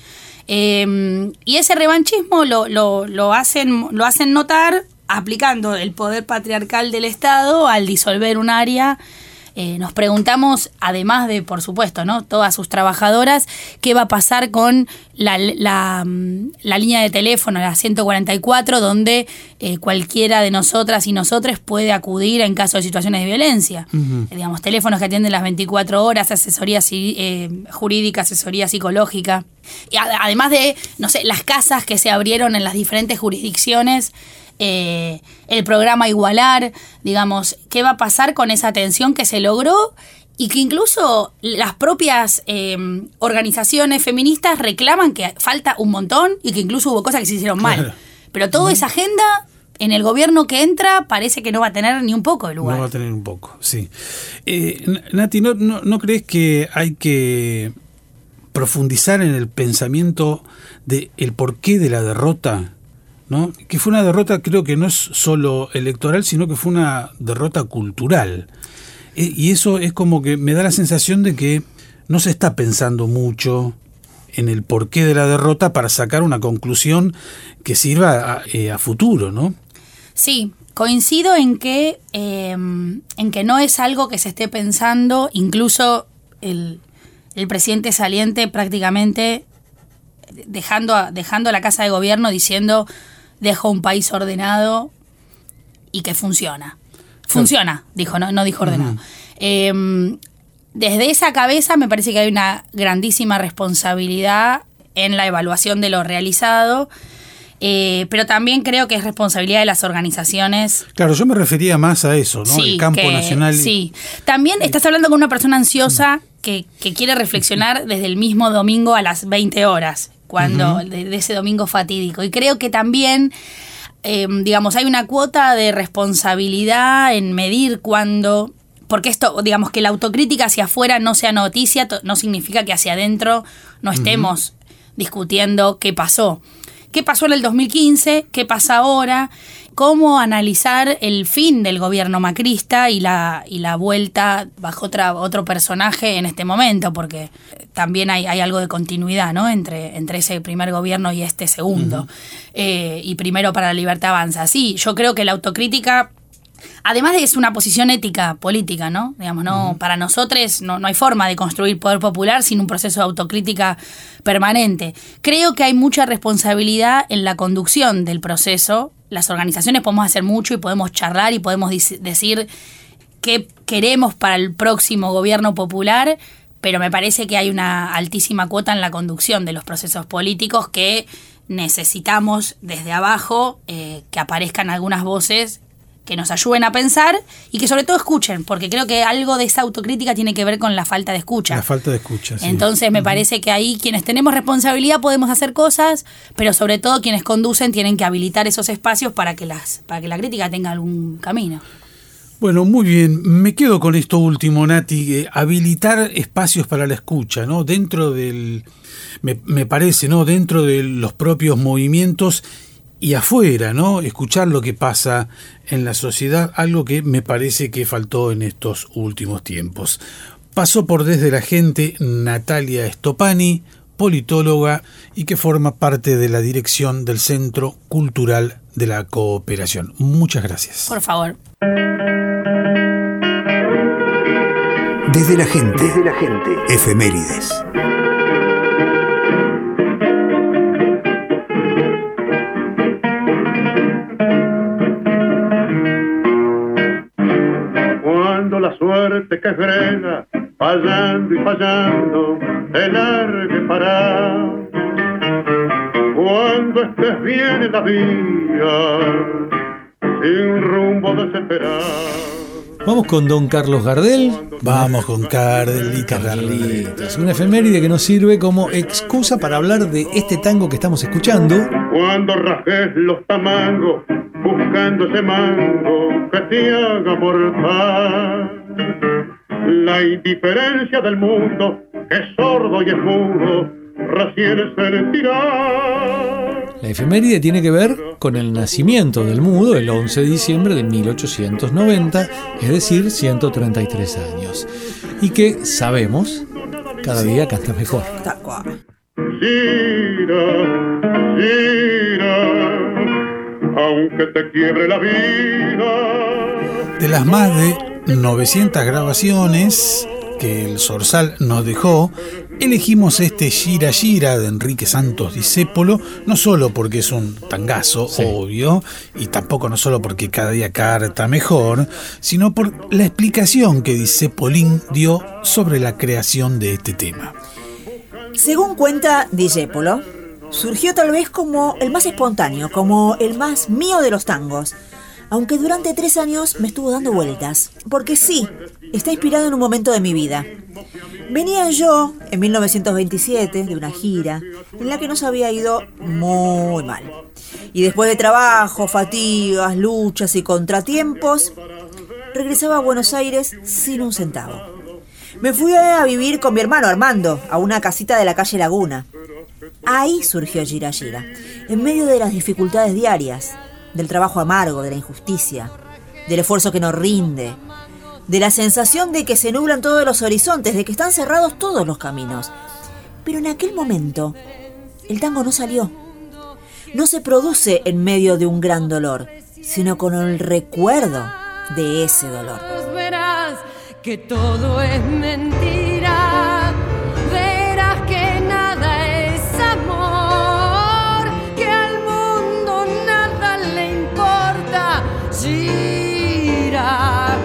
Y ese revanchismo lo hacen notar aplicando el poder patriarcal del Estado al disolver un área. Nos preguntamos, además de, por supuesto, ¿no?, todas sus trabajadoras, qué va a pasar con la línea de teléfono, la 144, donde cualquiera de nosotras y nosotres puede acudir en caso de situaciones de violencia. Digamos, teléfonos que atienden las 24 horas, asesoría jurídica, asesoría psicológica. Y además de, no sé, las casas que se abrieron en las diferentes jurisdicciones, el programa Igualar, digamos, qué va a pasar con esa atención que se logró y que incluso las propias organizaciones feministas reclaman que falta un montón y que incluso hubo cosas que se hicieron mal. Claro. Pero toda esa agenda en el gobierno que entra parece que no va a tener ni un poco de lugar. No va a tener un poco, sí. Nati, ¿no crees que hay que profundizar en el pensamiento de el porqué de la derrota? ¿No? Que fue una derrota, creo que no es solo electoral, sino que fue una derrota cultural. Y eso es como que me da la sensación de que no se está pensando mucho en el porqué de la derrota para sacar una conclusión que sirva a futuro, ¿no? Sí, coincido en que no es algo que se esté pensando. Incluso el presidente saliente prácticamente dejando la Casa de Gobierno diciendo: dejo un país ordenado y que funciona. Funciona, dijo, no dijo ordenado. Desde esa cabeza me parece que hay una grandísima responsabilidad en la evaluación de lo realizado, pero también creo que es responsabilidad de las organizaciones. Claro, yo me refería más a eso, ¿no? Sí, el campo nacional. Sí, también estás hablando con una persona ansiosa que quiere reflexionar desde el mismo domingo a las 20 horas. De ese domingo fatídico. Y creo que también, digamos, hay una cuota de responsabilidad en medir cuándo, porque esto, digamos, que la autocrítica hacia afuera no sea noticia, no significa que hacia adentro no estemos discutiendo qué pasó. ¿Qué pasó en el 2015? ¿Qué pasa ahora? ¿Cómo analizar el fin del gobierno macrista y la vuelta bajo otro personaje en este momento? Porque también hay algo de continuidad, ¿no?, entre ese primer gobierno y este segundo. Y Primero para la Libertad Avanza. Sí, yo creo que la autocrítica, además de que es una posición ética política, ¿no? Digamos, no, para nosotros no hay forma de construir poder popular sin un proceso de autocrítica permanente. Creo que hay mucha responsabilidad en la conducción del proceso. Las organizaciones podemos hacer mucho y podemos charlar y podemos decir qué queremos para el próximo gobierno popular, pero me parece que hay una altísima cuota en la conducción de los procesos políticos que necesitamos desde abajo, que aparezcan algunas voces que nos ayuden a pensar y que sobre todo escuchen, porque creo que algo de esa autocrítica tiene que ver con la falta de escucha. La falta de escucha, sí. Entonces me parece que ahí quienes tenemos responsabilidad podemos hacer cosas, pero sobre todo quienes conducen tienen que habilitar esos espacios para que la crítica tenga algún camino. Bueno, muy bien. Me quedo con esto último, Nati. Habilitar espacios para la escucha, ¿no? Dentro del... Me parece, ¿no? Dentro de los propios movimientos y afuera, ¿no? Escuchar lo que pasa en la sociedad, algo que me parece que faltó en estos últimos tiempos. Pasó por Desde la Gente Natalia Stopani, politóloga y que forma parte de la dirección del Centro Cultural de la Cooperación. Muchas gracias. Por favor. Desde la gente. Efemérides. Cuando la suerte que frena, fallando y fallando, te largue para. Cuando estés bien en la vida, sin rumbo desesperado. Vamos con don Carlos Gardel. Vamos con Carlitos. Una efeméride que nos sirve como excusa para hablar de este tango que estamos escuchando. Cuando rajes los tamangos, buscando ese mango que te haga mortal. La indiferencia del mundo, que es sordo y es mudo, recién se sentirá. La efeméride tiene que ver con el nacimiento del mudo el 11 de diciembre de 1890, es decir, 133 años. Y que, sabemos, cada día canta mejor. Gira, aunque te quiebre la vida. De las más de 900 grabaciones que el Zorzal nos dejó, elegimos este Gira Gira de Enrique Santos Discépolo, no solo porque es un tangazo, sí, obvio, y tampoco no solo porque cada día canta mejor, sino por la explicación que Discépolín dio sobre la creación de este tema. Según cuenta Discépolo, surgió tal vez como el más espontáneo, como el más mío de los tangos, aunque durante 3 años me estuvo dando vueltas, porque sí, está inspirado en un momento de mi vida. Venía yo, en 1927, de una gira en la que nos había ido muy mal. Y después de trabajo, fatigas, luchas y contratiempos, regresaba a Buenos Aires sin un centavo. Me fui a vivir con mi hermano Armando, a una casita de la calle Laguna. Ahí surgió Gira Gira, en medio de las dificultades diarias, del trabajo amargo, de la injusticia, del esfuerzo que no rinde, de la sensación de que se nublan todos los horizontes, de que están cerrados todos los caminos. Pero en aquel momento, el tango no salió. No se produce en medio de un gran dolor, sino con el recuerdo de ese dolor. Verás que todo es mentira, verás que nada es amor, que al mundo nada le importa. Gira,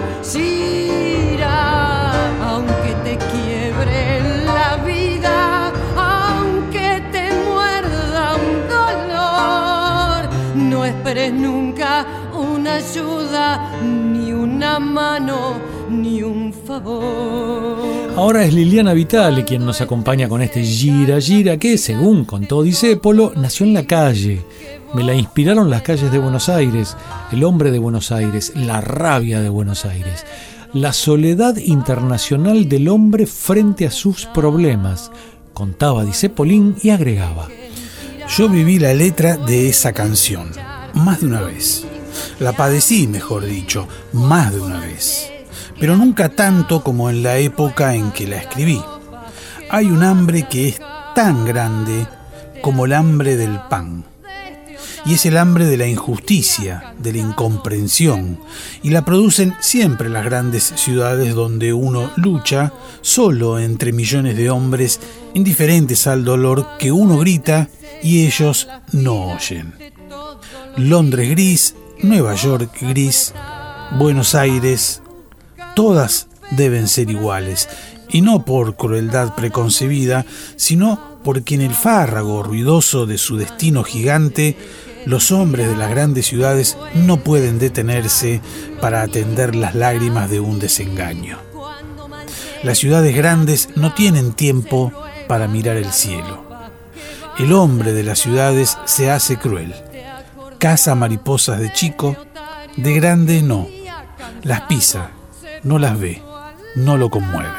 gira, aunque te quiebre la vida, aunque te muerda un dolor, no esperes nunca una ayuda, ni una mano, ni un favor. Ahora es Liliana Vitale quien nos acompaña con este Gira Gira que, según contó Discépolo, nació en la calle. Me la inspiraron las calles de Buenos Aires, el hombre de Buenos Aires, la rabia de Buenos Aires, la soledad internacional del hombre frente a sus problemas, contaba Discépolín y agregaba: yo viví la letra de esa canción más de una vez. La padecí, mejor dicho, más de una vez. Pero nunca tanto como en la época en que la escribí. Hay un hambre que es tan grande como el hambre del pan. Y es el hambre de la injusticia, de la incomprensión. Y la producen siempre las grandes ciudades donde uno lucha solo entre millones de hombres indiferentes al dolor que uno grita y ellos no oyen. Londres gris, Nueva York gris, Buenos Aires, todas deben ser iguales. Y no por crueldad preconcebida, sino porque en el fárrago ruidoso de su destino gigante, los hombres de las grandes ciudades no pueden detenerse para atender las lágrimas de un desengaño. Las ciudades grandes no tienen tiempo para mirar el cielo. El hombre de las ciudades se hace cruel. Caza mariposas de chico, de grande no. las pisa, no las ve, no lo conmueven.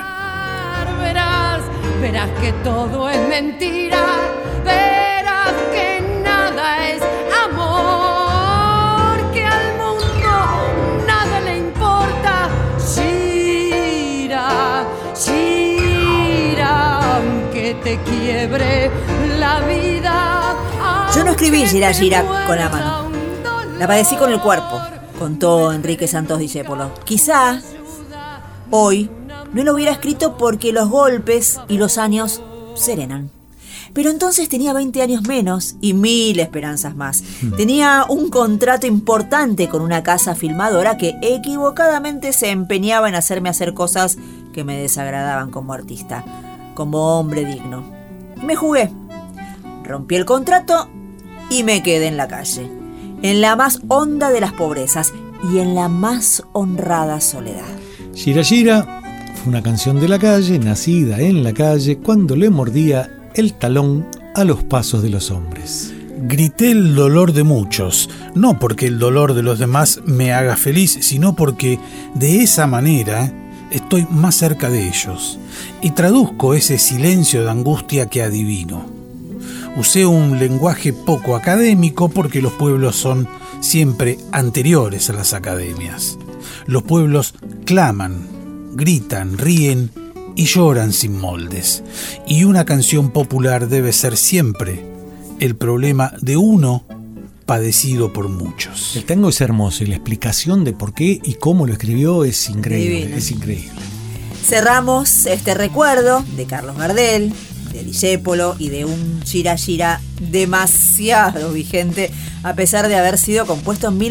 Verás que todo es mentira, verás que nada es amor, que al mundo nada le importa. Shira, Shira, aunque te quiebre la vida. Yo no escribí Gira Gira con la mano, la padecí con el cuerpo, contó Enrique Santos Discépolo. Quizá hoy no lo hubiera escrito porque los golpes y los años serenan. Pero entonces tenía 20 años menos y 1000 esperanzas más. Tenía un contrato importante con una casa filmadora que equivocadamente se empeñaba en hacerme hacer cosas que me desagradaban como artista, como hombre digno. Me jugué, rompí el contrato y me quedé en la calle, en la más honda de las pobrezas y en la más honrada soledad. Gira Gira fue una canción de la calle, nacida en la calle, cuando le mordía el talón a los pasos de los hombres. Grité el dolor de muchos, no porque el dolor de los demás me haga feliz, sino porque de esa manera estoy más cerca de ellos y traduzco ese silencio de angustia que adivino. Usé un lenguaje poco académico porque los pueblos son siempre anteriores a las academias. Los pueblos claman, gritan, ríen y lloran sin moldes. Y una canción popular debe ser siempre el problema de uno padecido por muchos. El tango es hermoso y la explicación de por qué y cómo lo escribió es increíble. Divino. Es increíble. Cerramos este recuerdo de Carlos Gardel, de Discépolo y de un Gira Gira demasiado vigente, a pesar de haber sido compuesto en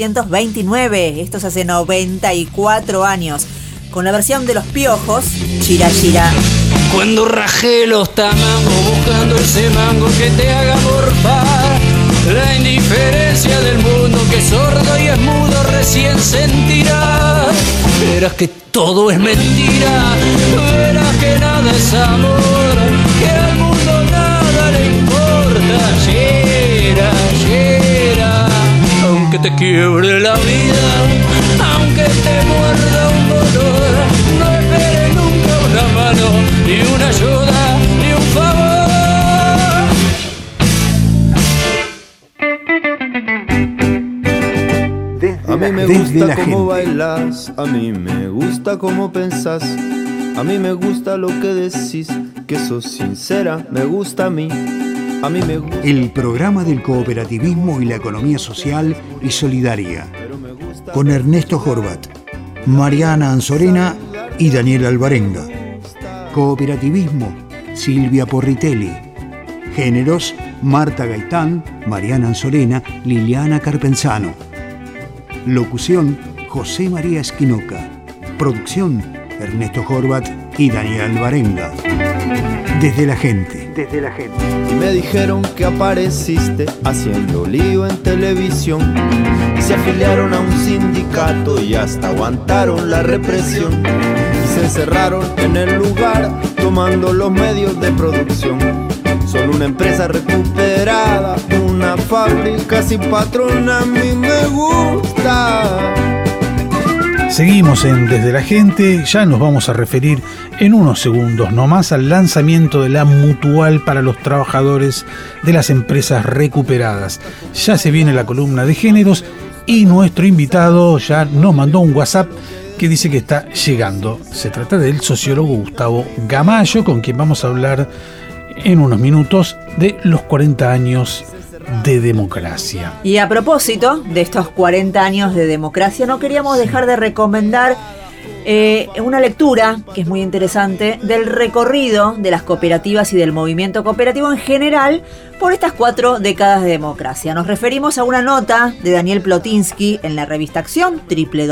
1929. Esto es hace 94 años. Con la versión de Los Piojos, Gira Gira. Cuando rajé los tamangos buscando ese mango que te haga morfar, la indiferencia del mundo que sordo y es mudo recién sentirá. Verás que todo es mentira, verás que nada es amor, que al mundo nada le importa. Gira, gira, aunque te quiebre la vida, aunque te muerda un dolor, no esperes nunca una mano, ni una ayuda, ni un favor. A mí me gusta cómo bailas, a mí me gusta cómo pensás, a mí me gusta lo que decís, que sos sincera, me gusta a mí me gusta. El programa del cooperativismo y la economía social y solidaria, con Ernesto Horvat, Mariana Anzorena y Daniel Alvarenga. Cooperativismo, Silvia Porritelli. Géneros, Marta Gaitán, Mariana Anzorena, Liliana Carpenzano. Locución, José María Esquinoca. Producción, Ernesto Horvat y Daniel Alvarenga. Desde la gente. Desde la gente. Y me dijeron que apareciste haciendo lío en televisión. Y se afiliaron a un sindicato y hasta aguantaron la represión. Y se encerraron en el lugar tomando los medios de producción. Son una empresa recuperada, una fábrica sin patrón, a mí me gusta. Seguimos en Desde la Gente, ya nos vamos a referir en unos segundos nomás al lanzamiento de la mutual para los trabajadores de las empresas recuperadas. Ya se viene la columna de géneros y nuestro invitado ya nos mandó un WhatsApp que dice que está llegando. Se trata del sociólogo Gustavo Gamayo, con quien vamos a hablar en unos minutos de los 40 años de democracia. Y a propósito de estos 40 años de democracia, no queríamos dejar de recomendar una lectura que es muy interesante del recorrido de las cooperativas y del movimiento cooperativo en general por estas 4 décadas de democracia. Nos referimos a una nota de Daniel Plotinsky en la revista Acción,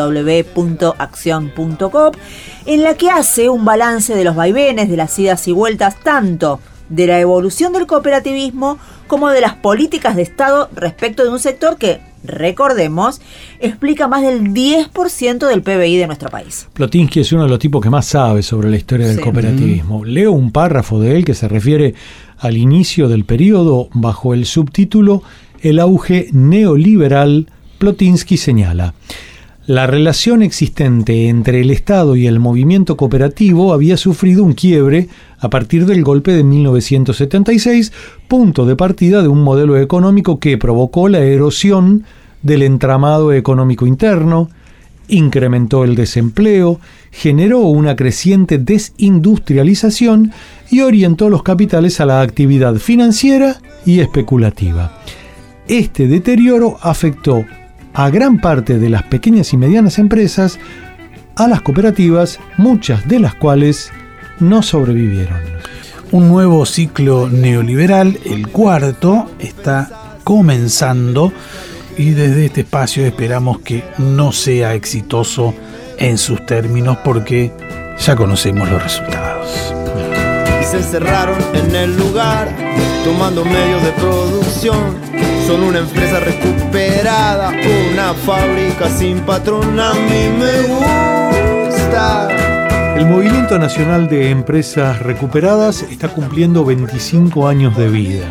www.accion.coop, en la que hace un balance de los vaivenes, de las idas y vueltas, tanto de la evolución del cooperativismo como de las políticas de Estado respecto de un sector que, recordemos, explica más del 10% del PBI de nuestro país. Plotinsky es uno de los tipos que más sabe sobre la historia del cooperativismo. Leo un párrafo de él que se refiere al inicio del periodo bajo el subtítulo El auge neoliberal. Plotinsky señala: La relación existente entre el Estado y el movimiento cooperativo había sufrido un quiebre a partir del golpe de 1976, punto de partida de un modelo económico que provocó la erosión del entramado económico interno, incrementó el desempleo, generó una creciente desindustrialización y orientó los capitales a la actividad financiera y especulativa. Este deterioro afectó a gran parte de las pequeñas y medianas empresas, a las cooperativas, muchas de las cuales no sobrevivieron. Un nuevo ciclo neoliberal, el cuarto, está comenzando y desde este espacio esperamos que no sea exitoso en sus términos porque ya conocemos los resultados. Y se encerraron en el lugar, tomando medios de producción. Son una empresa recuperada, una fábrica sin patrón, a mí me gusta. El Movimiento Nacional de Empresas Recuperadas está cumpliendo 25 años de vida.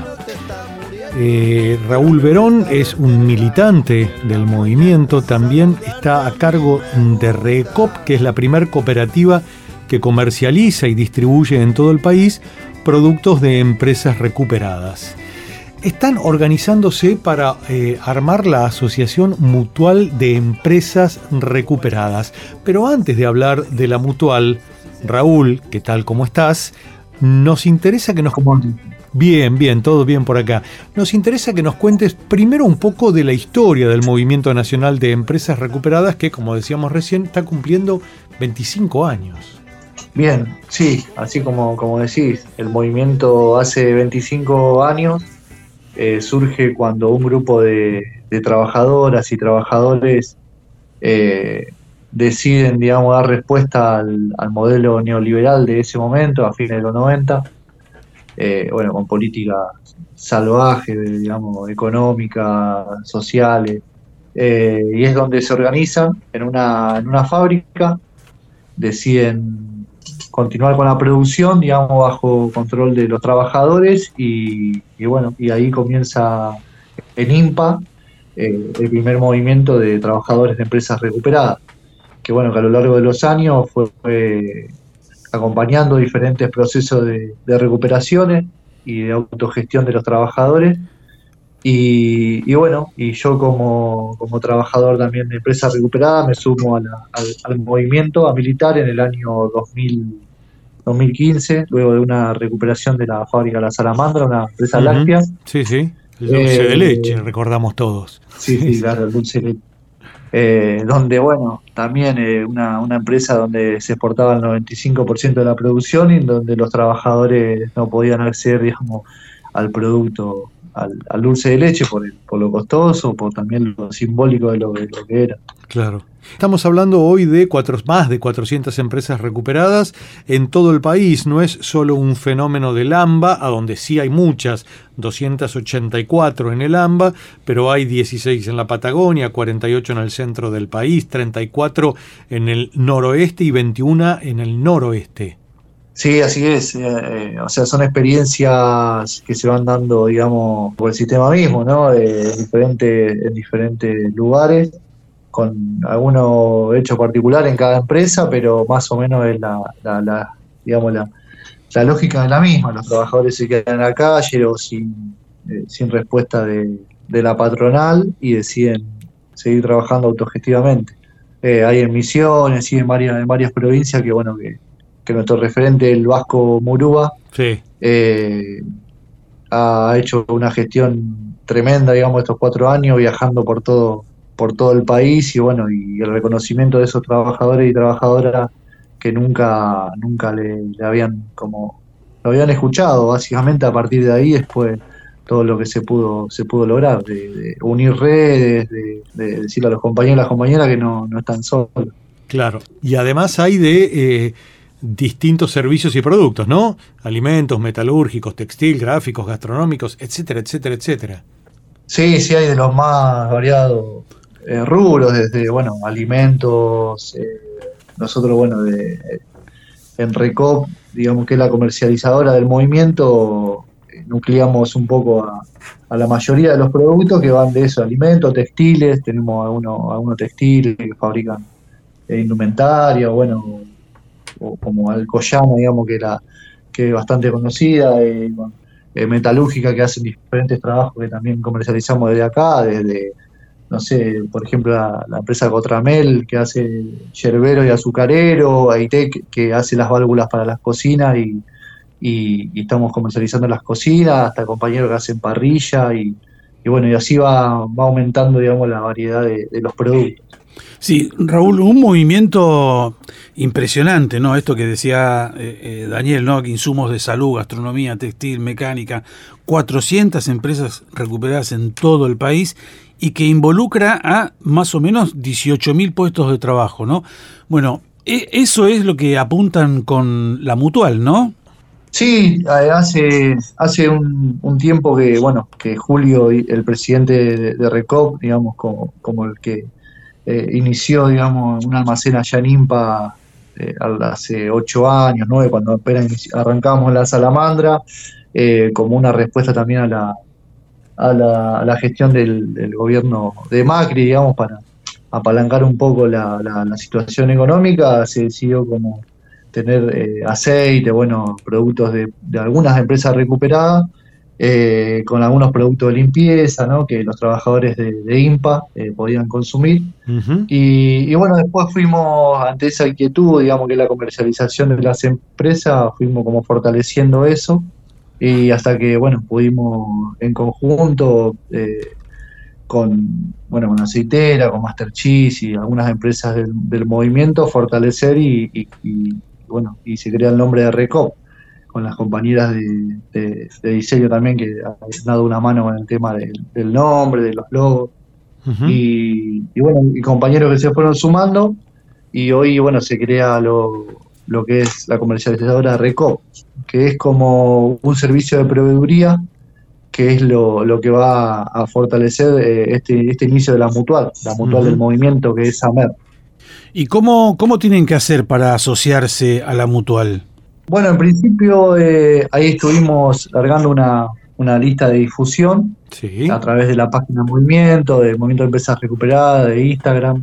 Raúl Verón es un militante del movimiento, también está a cargo de RECOP, que es la primer cooperativa que comercializa y distribuye en todo el país productos de empresas recuperadas. Están organizándose para armar la Asociación Mutual de Empresas Recuperadas. Pero antes de hablar de la mutual, Raúl, ¿qué tal? ¿Cómo estás? Nos interesa que nos... Bien, todo bien por acá. Nos interesa que nos cuentes primero un poco de la historia del Movimiento Nacional de Empresas Recuperadas, que, como decíamos recién, está cumpliendo 25 años. Bien, sí, así como decís, el movimiento hace 25 años surge cuando un grupo de trabajadoras y trabajadores deciden, digamos, dar respuesta al modelo neoliberal de ese momento, a fines de los 90, con políticas salvajes, digamos, económicas, sociales, y es donde se organizan en una fábrica, deciden continuar con la producción, digamos, bajo control de los trabajadores y ahí comienza en IMPA el primer movimiento de trabajadores de empresas recuperadas, que a lo largo de los años fue acompañando diferentes procesos de recuperaciones y de autogestión de los trabajadores y yo como trabajador también de empresas recuperadas me sumo al movimiento, a militar en el año 2015, luego de una recuperación de la fábrica La Salamandra, una empresa láctea. Sí, el dulce de leche, recordamos todos. Sí, claro, el dulce de leche. Donde, también una empresa donde se exportaba el 95% de la producción y donde los trabajadores no podían acceder, digamos, al producto, al dulce de leche por lo costoso, por también lo simbólico de lo que era. Claro. Estamos hablando hoy de más de 400 empresas recuperadas en todo el país. No es solo un fenómeno del AMBA, a donde sí hay muchas, 284 en el AMBA, pero hay 16 en la Patagonia, 48 en el centro del país, 34 en el noroeste y 21 en el noroeste. Sí, así es. Son experiencias que se van dando, digamos, por el sistema mismo, ¿no? En diferentes lugares, con alguno hecho particular en cada empresa, pero más o menos es la lógica de la misma. Los trabajadores se quedan en la calle o sin respuesta de la patronal y deciden seguir trabajando autogestivamente. Hay en Misiones y en varias provincias que nuestro referente, el Vasco Murúa, sí, ha hecho una gestión tremenda, digamos, estos 4 años, viajando por todo el país y el reconocimiento de esos trabajadores y trabajadoras que nunca le habían lo habían escuchado. Básicamente a partir de ahí después todo lo que se pudo lograr, de unir redes, de decirle a los compañeros y las compañeras que no están solos. Claro, y además hay de distintos servicios y productos, ¿no? Alimentos, metalúrgicos, textil, gráficos, gastronómicos, etcétera, etcétera, etcétera. Sí, hay de los más variados rubros, desde, alimentos. Nosotros, en RECOP, digamos que es la comercializadora del movimiento, nucleamos un poco a la mayoría de los productos que van de eso, alimentos, textiles, tenemos algunos textiles que fabrican indumentaria, bueno, o como Alcoyana, digamos, que es bastante conocida, metalúrgica, que hacen diferentes trabajos que también comercializamos desde acá, desde, no sé, por ejemplo, la empresa Cotramel, que hace yerbero y azucarero, Aitec, que hace las válvulas para las cocinas y estamos comercializando las cocinas, hasta compañeros que hacen parrilla y bueno, y así va aumentando, digamos, la variedad de los productos. Sí, Raúl, un movimiento impresionante, ¿no? Esto que decía Daniel, ¿no? Insumos de salud, gastronomía, textil, mecánica, 400 empresas recuperadas en todo el país y que involucra a más o menos 18.000 puestos de trabajo, ¿no? Bueno, eso es lo que apuntan con la Mutual, ¿no? Sí, hace un tiempo que Julio, el presidente de Recop, digamos, como el que inició, digamos, un almacén allá en IMPA hace 8 años, 9, cuando apenas arrancamos la salamandra, como una respuesta también a la gestión del gobierno de Macri, digamos, para apalancar un poco la situación económica. Se decidió como tener aceite, bueno, productos de algunas empresas recuperadas, con algunos productos de limpieza, ¿no? Que los trabajadores de IMPA podían consumir. Uh-huh. Y bueno, después fuimos, ante esa inquietud, digamos, que es la comercialización de las empresas, fuimos como fortaleciendo eso, y hasta que, bueno, pudimos en conjunto con Aceitera, con Master Cheese y algunas empresas del movimiento fortalecer y se crea el nombre de Recop, con las compañeras de diseño también, que han dado una mano con el tema del nombre, de los logos. Uh-huh. Y compañeros que se fueron sumando, y hoy, bueno, se crea lo que es la comercializadora Recop, que es como un servicio de proveeduría, que es lo que va a fortalecer este inicio de la Mutual uh-huh. del movimiento, que es AMER. ¿Y cómo tienen que hacer para asociarse a la Mutual? Bueno, en principio ahí estuvimos largando una lista de difusión, sí, a través de la página del Movimiento de Empresas Recuperadas, de Instagram,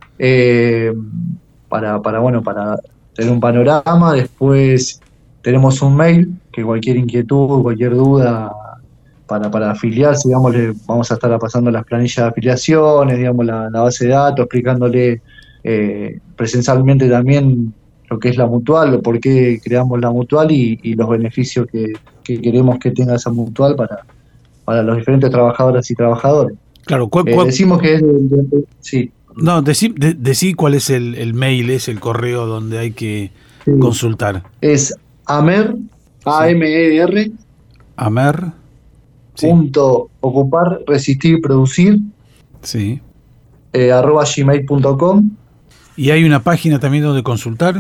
para tener un panorama. Después tenemos un mail, que cualquier inquietud, cualquier duda para afiliarse, digamos, le vamos a estar pasando las planillas de afiliaciones, digamos, la base de datos, explicándole presencialmente también lo que es la Mutual, por qué creamos la Mutual y los beneficios que queremos que tenga esa Mutual para los diferentes trabajadoras y trabajadores. Claro, decimos que es sí. No, decí cuál es el mail, es el correo donde hay que consultar. Es AMER, AMER, AMER, punto ocupar, resistir, producir, sí, @gmail.com. ¿Y hay una página también donde consultar?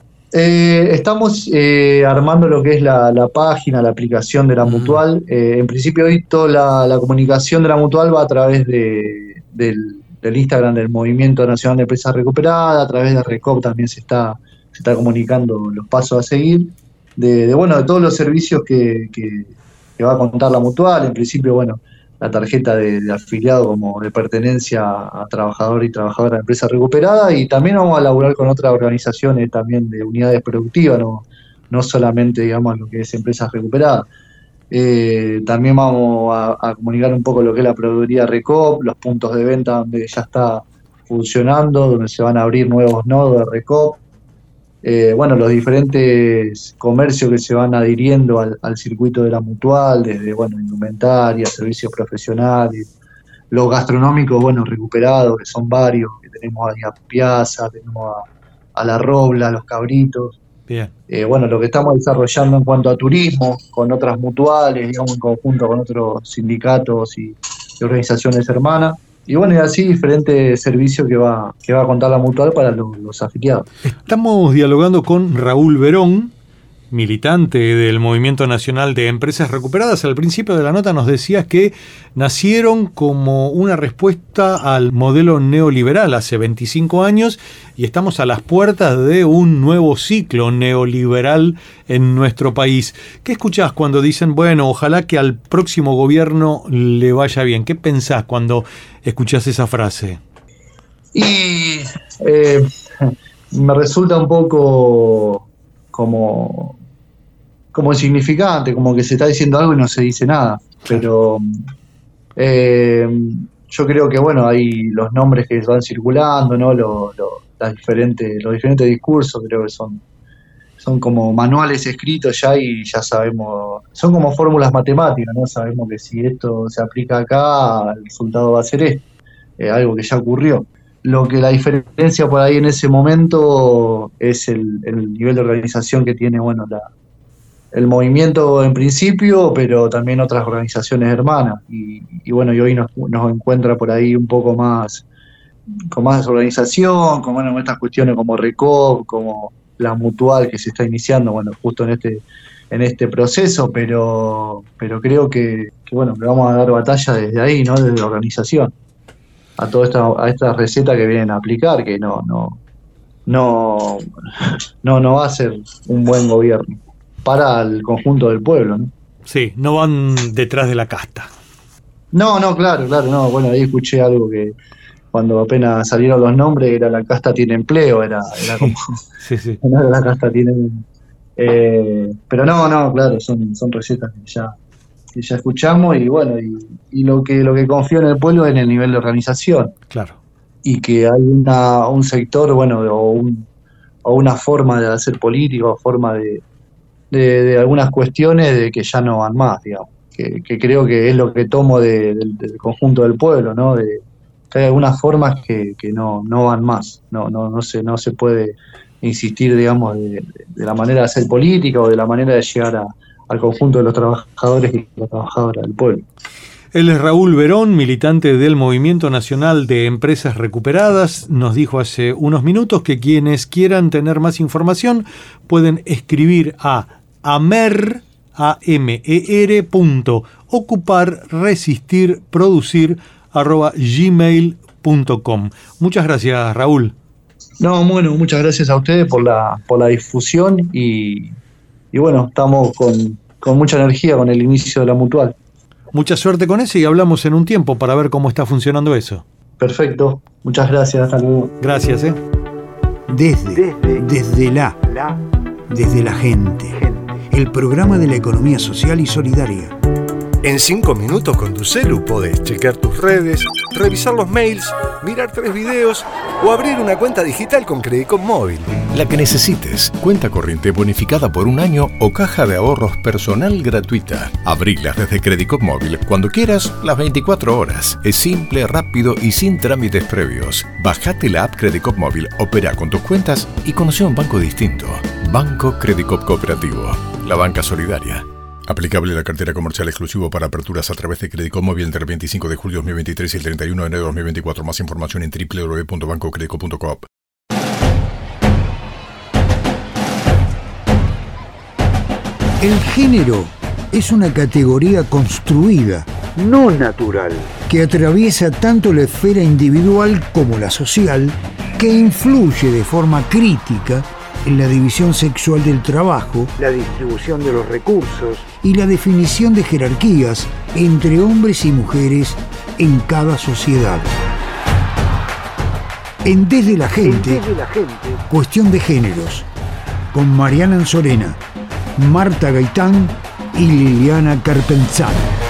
Estamos armando lo que es la página, la aplicación de la Mutual. En principio hoy toda la comunicación de la Mutual va a través del Instagram del Movimiento Nacional de Empresas Recuperadas, a través de Recop también se está comunicando los pasos a seguir, de todos los servicios que va a contar la Mutual. En principio, bueno, la tarjeta de afiliado como de pertenencia a trabajador y trabajadora de empresa recuperada, y también vamos a laburar con otras organizaciones también de unidades productivas, no solamente, digamos, lo que es empresas recuperadas. También vamos a comunicar un poco lo que es la proveeduría Recop, los puntos de venta donde ya está funcionando, donde se van a abrir nuevos nodos de Recop. Los diferentes comercios que se van adhiriendo al circuito de la Mutual, desde indumentaria, servicios profesionales, los gastronómicos recuperados, que son varios, que tenemos ahí a Piazza, tenemos a La Robla, a Los Cabritos. Bien. Lo que estamos desarrollando en cuanto a turismo, con otras mutuales, digamos, en conjunto con otros sindicatos y organizaciones hermanas. Y así diferentes servicios que va a contar la Mutual para los afiliados. Estamos dialogando con Raúl Verón, militante del Movimiento Nacional de Empresas Recuperadas. Al principio de la nota nos decías que nacieron como una respuesta al modelo neoliberal hace 25 años y estamos a las puertas de un nuevo ciclo neoliberal en nuestro país. ¿Qué escuchás cuando dicen, bueno, ojalá que al próximo gobierno le vaya bien? ¿Qué pensás cuando escuchás esa frase? Y me resulta un poco como insignificante, como que se está diciendo algo y no se dice nada. Pero yo creo que, bueno, hay los nombres que van circulando, ¿no? Los diferentes discursos, creo que son como manuales escritos ya y ya sabemos, son como fórmulas matemáticas, ¿no? Sabemos que si esto se aplica acá, el resultado va a ser esto, algo que ya ocurrió. Lo que la diferencia por ahí en ese momento es el nivel de organización que tiene, bueno, el movimiento en principio, pero también otras organizaciones hermanas. Y bueno, y hoy nos encuentra por ahí un poco más, con más organización, con bueno, estas cuestiones como RECOP, como la Mutual que se está iniciando, bueno, justo en este proceso, pero creo que bueno, le vamos a dar batalla desde ahí, ¿no? Desde la organización. A toda esta receta que vienen a aplicar, que no va a ser un buen gobierno para el conjunto del pueblo, ¿no? Sí, no van detrás de la casta. No, claro, no. Bueno, ahí escuché algo que cuando apenas salieron los nombres era la casta tiene empleo, era como sí. No era la casta tiene pero no, claro, son recetas que ya escuchamos y bueno, y lo que confío en el pueblo es en el nivel de organización. Claro. Y que hay un sector, bueno, o una forma de hacer política, o forma de algunas cuestiones de que ya no van más, digamos. Que creo que es lo que tomo del conjunto del pueblo, ¿no? Que hay algunas formas que no van más. No se puede insistir, digamos, de la manera de hacer política o de la manera de llegar al conjunto de los trabajadores y las trabajadoras del pueblo. Él es Raúl Verón, militante del Movimiento Nacional de Empresas Recuperadas. Nos dijo hace unos minutos que quienes quieran tener más información pueden escribir a ocuparresistirproducir@gmail.com. Muchas gracias, Raúl. No, bueno, muchas gracias a ustedes por la difusión y bueno, estamos con mucha energía con el inicio de la Mutual. Mucha suerte con eso y hablamos en un tiempo para ver cómo está funcionando eso. Perfecto, muchas gracias, hasta luego. Gracias, Desde la gente. El programa de la economía social y solidaria. En 5 minutos con tu celu podés chequear tus redes, revisar los mails, mirar 3 videos o abrir una cuenta digital con Credicop Móvil. La que necesites. Cuenta corriente bonificada por 1 año o caja de ahorros personal gratuita. Abrilas desde Credicop Móvil cuando quieras, las 24 horas. Es simple, rápido y sin trámites previos. Bajate la app Credicop Móvil, opera con tus cuentas y conoce un banco distinto. Banco Credicop Cooperativo. La banca solidaria. Aplicable la cartera comercial exclusivo para aperturas a través de Credicop Móvil entre el 25 de julio de 2023 y el 31 de enero de 2024. Más información en www.bancocredico.coop. El género es una categoría construida, no natural, que atraviesa tanto la esfera individual como la social, que influye de forma crítica en la división sexual del trabajo, la distribución de los recursos y la definición de jerarquías entre hombres y mujeres en cada sociedad. En Desde la Gente, Cuestión de Géneros, con Mariana Anzorena, Marta Gaitán y Liliana Carpenzano.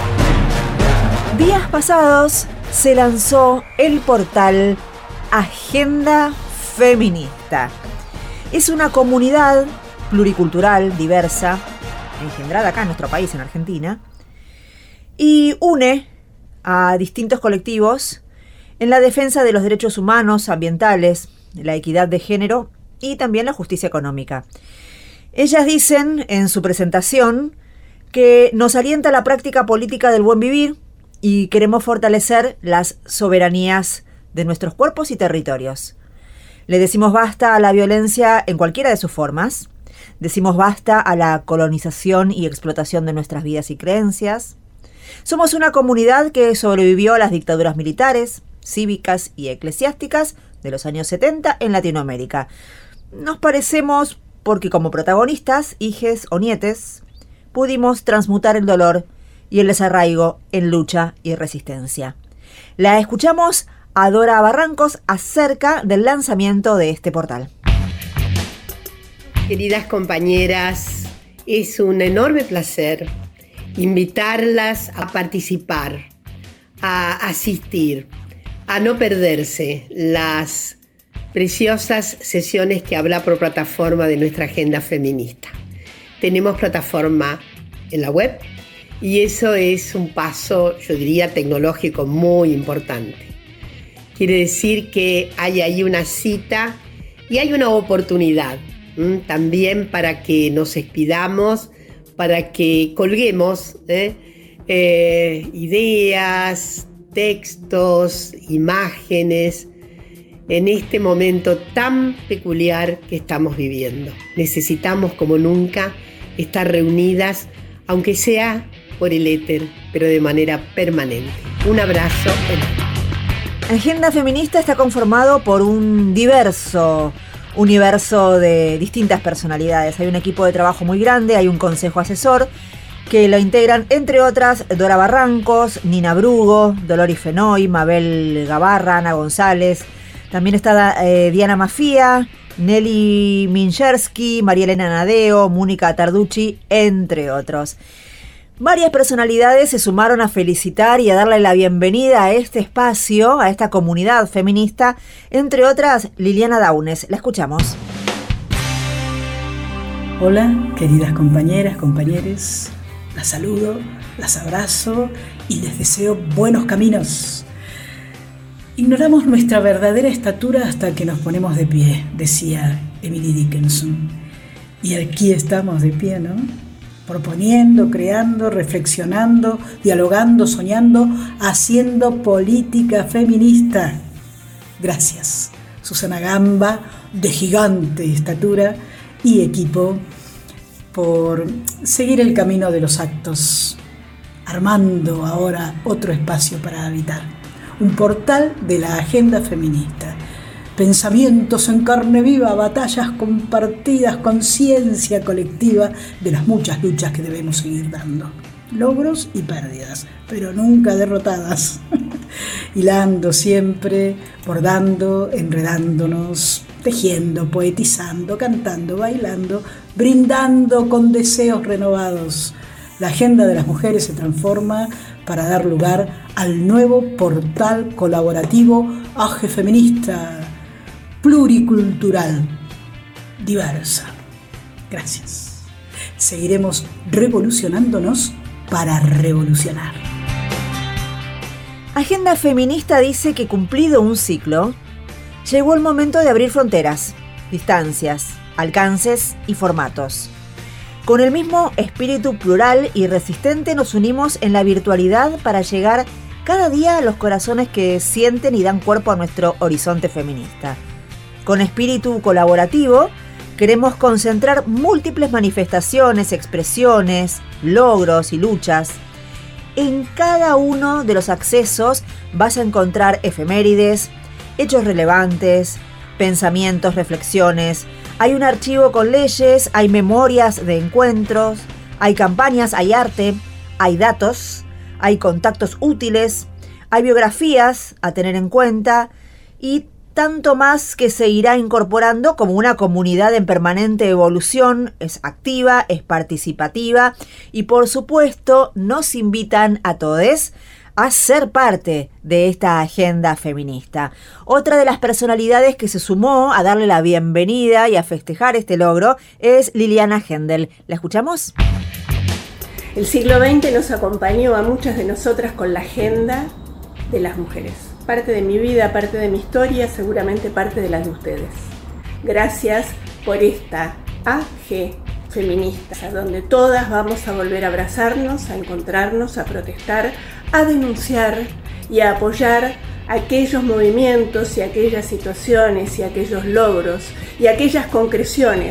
Días pasados se lanzó el portal Agenda Feminista. Es una comunidad pluricultural, diversa, engendrada acá en nuestro país, en Argentina, y une a distintos colectivos en la defensa de los derechos humanos, ambientales, la equidad de género y también la justicia económica. Ellas dicen en su presentación que nos alienta la práctica política del buen vivir y queremos fortalecer las soberanías de nuestros cuerpos y territorios. Le decimos basta a la violencia en cualquiera de sus formas Decimos basta a la colonización y explotación de nuestras vidas y creencias. Somos una comunidad que sobrevivió a las dictaduras militares, cívicas y eclesiásticas de los años 70 en Latinoamérica. Nos parecemos porque como protagonistas, hijes o nietes, pudimos transmutar el dolor y el desarraigo en lucha y resistencia. La escuchamos a Dora Barrancos acerca del lanzamiento de este portal. Queridas compañeras, es un enorme placer invitarlas a participar, a asistir, a no perderse las preciosas sesiones que habla por plataforma de nuestra agenda feminista. Tenemos plataforma en la web y eso es un paso, yo diría, tecnológico muy importante. Quiere decir que hay ahí una cita y hay una oportunidad también para que nos expidamos, para que colguemos ideas, textos, imágenes en este momento tan peculiar que estamos viviendo. Necesitamos como nunca estar reunidas, aunque sea por el éter, pero de manera permanente. Un abrazo enorme. Agenda Feminista está conformado por un diverso universo de distintas personalidades. Hay un equipo de trabajo muy grande, hay un consejo asesor que lo integran, entre otras, Dora Barrancos, Nina Brugo, Dolores Fenoy, Mabel Gabarra, Ana González. También está Diana Mafía, Nelly Minchersky, María Elena Nadeo, Mónica Tarducci, entre otros. Varias personalidades se sumaron a felicitar y a darle la bienvenida a este espacio, a esta comunidad feminista, entre otras Liliana Daunes. La escuchamos. Hola, queridas compañeras, compañeros. Las saludo, las abrazo y les deseo buenos caminos. Ignoramos nuestra verdadera estatura hasta que nos ponemos de pie, decía Emily Dickinson. Y aquí estamos de pie, ¿no? Proponiendo, creando, reflexionando, dialogando, soñando, haciendo política feminista. Gracias, Susana Gamba, de gigante estatura y equipo, por seguir el camino de los actos, armando ahora otro espacio para habitar. Un portal de la agenda feminista. Pensamientos en carne viva, batallas compartidas, conciencia colectiva de las muchas luchas que debemos seguir dando. Logros y pérdidas, pero nunca derrotadas. Hilando siempre, bordando, enredándonos, tejiendo, poetizando, cantando, bailando, brindando con deseos renovados. La agenda de las mujeres se transforma para dar lugar al nuevo portal colaborativo AGE Feminista, pluricultural, diversa. Gracias. Seguiremos revolucionándonos para revolucionar. Agenda Feminista dice que cumplido un ciclo, llegó el momento de abrir fronteras, distancias, alcances y formatos. Con el mismo espíritu plural y resistente nos unimos en la virtualidad para llegar cada día a los corazones que sienten y dan cuerpo a nuestro horizonte feminista. Con espíritu colaborativo, queremos concentrar múltiples manifestaciones, expresiones, logros y luchas. En cada uno de los accesos vas a encontrar efemérides, hechos relevantes, pensamientos, reflexiones. Hay un archivo con leyes, hay memorias de encuentros, hay campañas, hay arte, hay datos, hay contactos útiles, hay biografías a tener en cuenta y tanto más que se irá incorporando como una comunidad en permanente evolución. Es activa, es participativa y por supuesto nos invitan a todos a ser parte de esta agenda feminista. Otra de las personalidades que se sumó a darle la bienvenida y a festejar este logro es Liliana Hendel. ¿La escuchamos? El siglo XX nos acompañó a muchas de nosotras con la agenda de las mujeres. Parte de mi vida, parte de mi historia, seguramente parte de la de ustedes. Gracias por esta AG feminista, donde todas vamos a volver a abrazarnos, a encontrarnos, a protestar, a denunciar y a apoyar aquellos movimientos y aquellas situaciones y aquellos logros y aquellas concreciones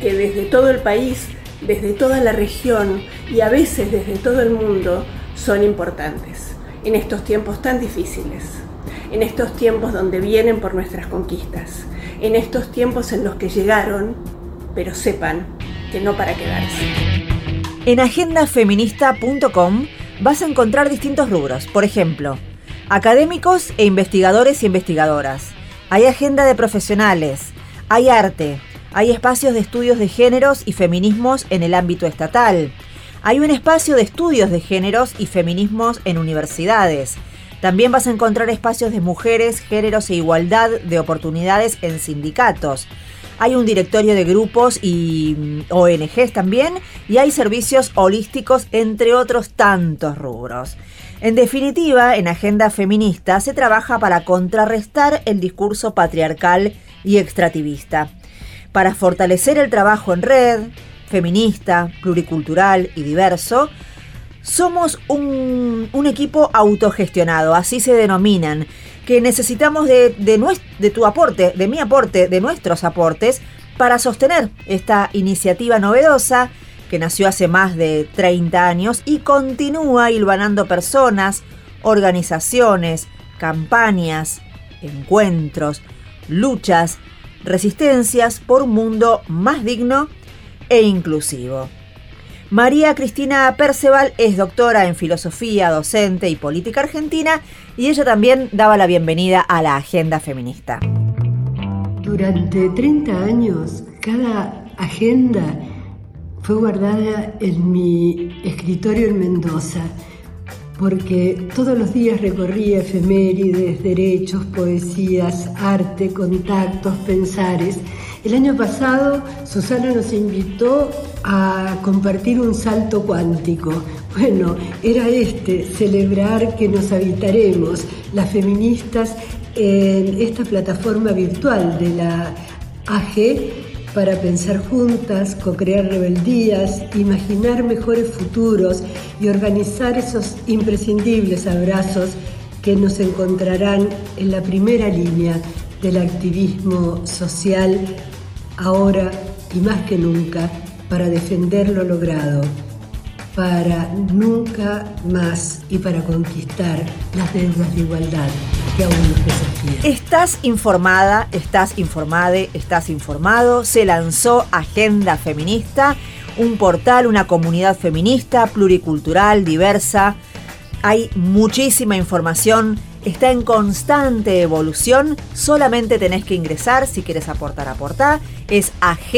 que desde todo el país, desde toda la región y a veces desde todo el mundo son importantes en estos tiempos tan difíciles, en estos tiempos donde vienen por nuestras conquistas, en estos tiempos en los que llegaron, pero sepan que no para quedarse. En agendafeminista.com vas a encontrar distintos rubros, por ejemplo, académicos e investigadores y investigadoras. Hay agenda de profesionales, hay arte, hay espacios de estudios de géneros y feminismos en el ámbito estatal. Hay un espacio de estudios de géneros y feminismos en universidades. También vas a encontrar espacios de mujeres, géneros e igualdad de oportunidades en sindicatos. Hay un directorio de grupos y ONGs también, y hay servicios holísticos, entre otros tantos rubros. En definitiva, en Agenda Feminista se trabaja para contrarrestar el discurso patriarcal y extractivista, para fortalecer el trabajo en red, feminista, pluricultural y diverso. Somos un equipo autogestionado, así se denominan, que necesitamos de tu aporte, de mi aporte, de nuestros aportes, para sostener esta iniciativa novedosa que nació hace más de 30 años y continúa hilvanando personas, organizaciones, campañas, encuentros, luchas, resistencias por un mundo más digno e inclusivo. María Cristina Perceval es doctora en filosofía, docente y política argentina, y ella también daba la bienvenida a la Agenda Feminista. Durante 30 años, cada agenda fue guardada en mi escritorio en Mendoza, porque todos los días recorría efemérides, derechos, poesías, arte, contactos, pensares. El año pasado Susana nos invitó a compartir un salto cuántico. Bueno, era celebrar que nos habitaremos las feministas en esta plataforma virtual de la AG para pensar juntas, co-crear rebeldías, imaginar mejores futuros y organizar esos imprescindibles abrazos que nos encontrarán en la primera línea del activismo social, ahora y más que nunca, para defender lo logrado, para nunca más y para conquistar las deudas de igualdad que aún nos desafían. Estás informada, estás informade, estás informado. Se lanzó Agenda Feminista, un portal, una comunidad feminista, pluricultural, diversa. Hay muchísima información, está en constante evolución. Solamente tenés que ingresar, si quieres aportar. Es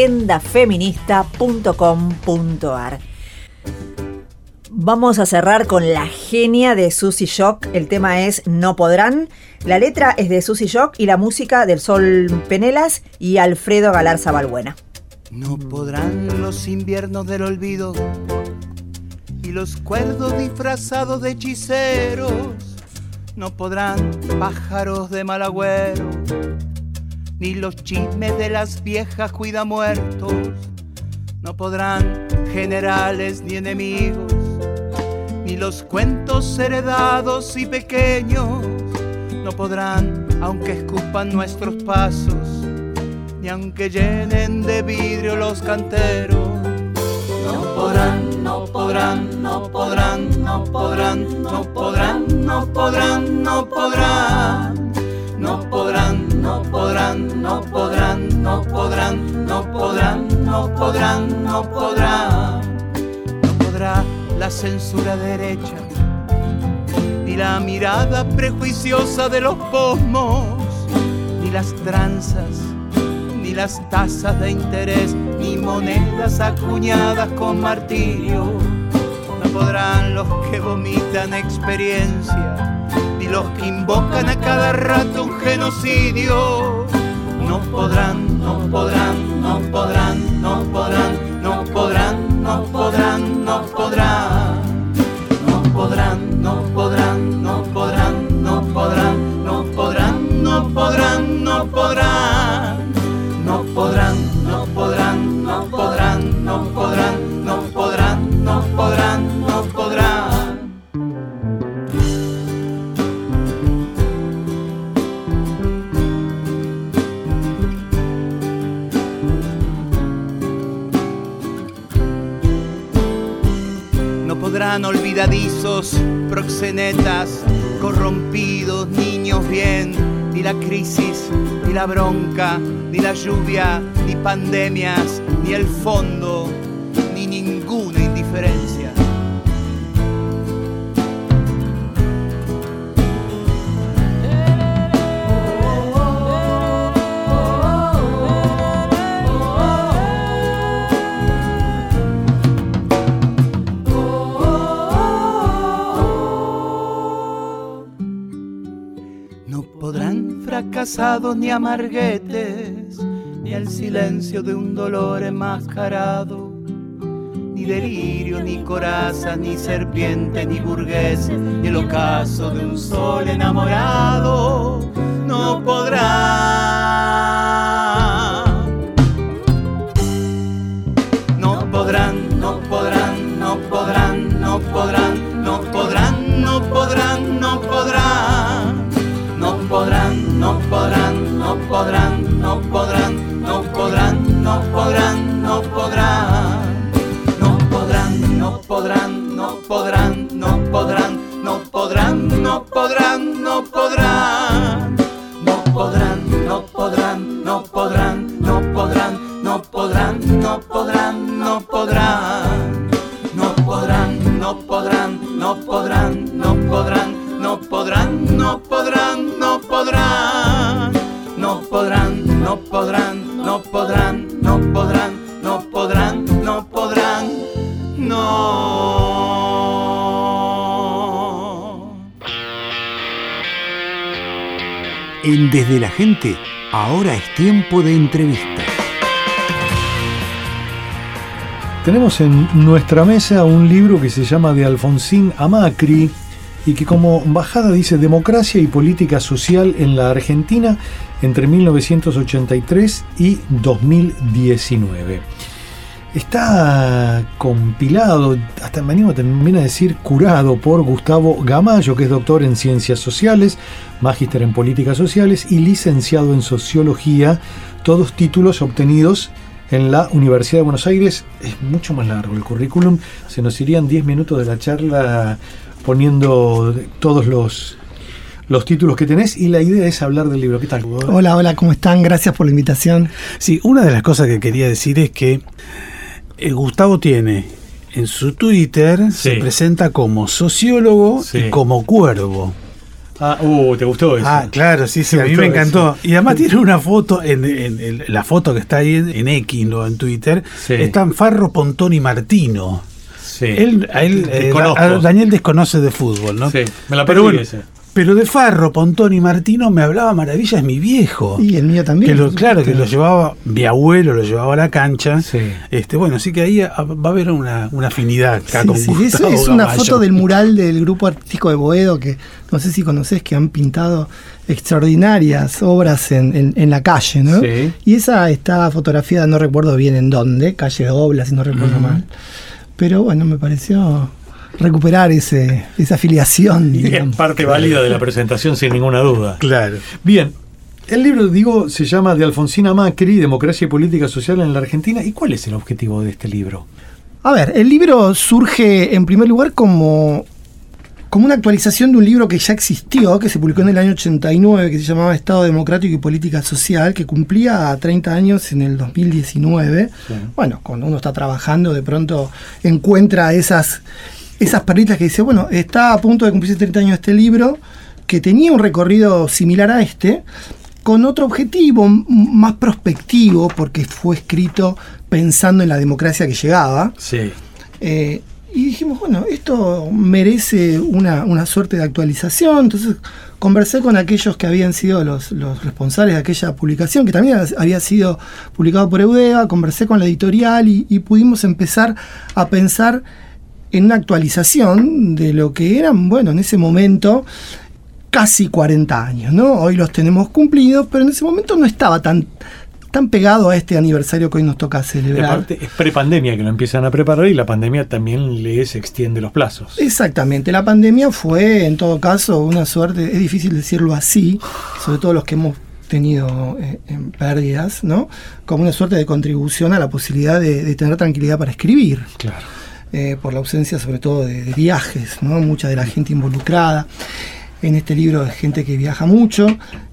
agendafeminista.com.ar. Vamos a cerrar con la genia de Susy Shock. El tema es No Podrán. La letra es de Susy Shock y la música del Sol Penelas y Alfredo Galarza Balbuena. No podrán los inviernos del olvido y los cuerdos disfrazados de hechiceros. No podrán pájaros de mal agüero, ni los chismes de las viejas cuidamuertos. No podrán generales ni enemigos, ni los cuentos heredados y pequeños. No podrán, aunque escupan nuestros pasos, ni aunque llenen de vidrio los canteros. No podrán, no podrán, no podrán, no podrán, no podrán, no podrán, no podrán. No podrán, no podrán, no podrán, no podrán, no podrán, no podrán, no podrán. No podrá la censura derecha, ni la mirada prejuiciosa de los posmos, ni las tranzas, ni las tasas de interés, ni monedas acuñadas con martirio. No podrán los que vomitan experiencia, ni los que invocan a cada rato un genocidio. No podrán, no podrán, no podrán, no podrán, no podrán, no podrán, no podrán. No podrán, no podrán, no podrán, no podrán, no podrán, no podrán, no podrán. No podrán, no podrán, no podrán, no podrán, no podrán, no podrán, no podrán. están olvidadizos, proxenetas, corrompidos, niños bien. Ni la crisis, ni la bronca, ni la lluvia, ni pandemias, ni el fondo, ni ninguna indiferencia. Fracasados ni amarguetes, ni el silencio de un dolor enmascarado, ni delirio, ni coraza, ni serpiente, ni burgués, ni el ocaso de un sol enamorado, no podrán. No podrán, no podrán, no podrán, no podrán, no podrán, no podrán, no podrán. No podrán, no podrán, no podrán, no podrán, no podrán, no podrán, no podrán. No podrán, no podrán, no podrán, no podrán, no podrán, no podrán, no podrán. No podrán, no podrán, no podrán, no podrán, no podrán, no podrán, no podrán. No podrán, no podrán, no podrán, no podrán. No podrán, no podrán, no podrán. No podrán, no podrán, no podrán, no podrán, no podrán, no podrán, no. En Desde la Gente, ahora es tiempo de entrevista. Tenemos en nuestra mesa un libro que se llama De Alfonsín a Macri, y que como bajada dice Democracia y Política Social en la Argentina entre 1983 y 2019. Está compilado, hasta me animo también a decir curado, por Gustavo Gamayo, que es doctor en Ciencias Sociales, magíster en Políticas Sociales y licenciado en Sociología, todos títulos obtenidos en la Universidad de Buenos Aires. Es mucho más largo el currículum, se nos irían 10 minutos de la charla poniendo todos los títulos que tenés, y la idea es hablar del libro. ¿Qué tal? Hola, ¿cómo están? Gracias por la invitación. Sí, una de las cosas que quería decir es que Gustavo tiene en su Twitter, se presenta como sociólogo y como cuervo. ¿Te gustó eso? Claro, sí, a mí me encantó. Y además tiene una foto, en la foto que está ahí en X, ¿no? En Twitter, están Farro, Pontón y Martino. Sí. Daniel desconoce de fútbol, ¿no? Sí, me la perdí ese. Pero de Farro, Pontón y Martino me hablaba maravillas mi viejo. Y el mío también. Que lo llevaba, mi abuelo lo llevaba a la cancha. Sí. Bueno, sí que ahí va a haber una afinidad acá con Gustavo es una foto del mural del grupo artístico de Boedo, que no sé si conocés, que han pintado extraordinarias obras en la calle, ¿no? Sí. Y esa está fotografiada, no recuerdo bien en dónde, calle Dobla, si no recuerdo mal. Pero bueno, me pareció recuperar esa afiliación. Y es parte válida de la presentación, sin ninguna duda. Claro. Bien, el libro, se llama De Alfonsín a Macri, Democracia y Política Social en la Argentina. ¿Y cuál es el objetivo de este libro? A ver, el libro surge en primer lugar como una actualización de un libro que ya existió, que se publicó en el año 89, que se llamaba Estado Democrático y Política Social, que cumplía 30 años en el 2019. Sí. Bueno, cuando uno está trabajando, de pronto encuentra esas perlitas que dice, bueno, está a punto de cumplirse 30 años este libro, que tenía un recorrido similar a este, con otro objetivo más prospectivo, porque fue escrito pensando en la democracia que llegaba. Sí. Y dijimos, bueno, esto merece una suerte de actualización. Entonces conversé con aquellos que habían sido los responsables de aquella publicación, que también había sido publicado por Eudeva. Conversé con la editorial y pudimos empezar a pensar en una actualización de lo que eran, bueno, en ese momento casi 40 años, ¿no? Hoy los tenemos cumplidos, pero en ese momento no estaba tan pegado a este aniversario que hoy nos toca celebrar. Aparte, es prepandemia que lo empiezan a preparar, y la pandemia también les extiende los plazos. Exactamente, la pandemia fue, en todo caso, una suerte, es difícil decirlo así, sobre todo los que hemos tenido en pérdidas, ¿no? Como una suerte de contribución a la posibilidad de tener tranquilidad para escribir. Claro. por la ausencia sobre todo de viajes, ¿no? Mucha de la gente involucrada en este libro es gente que viaja mucho.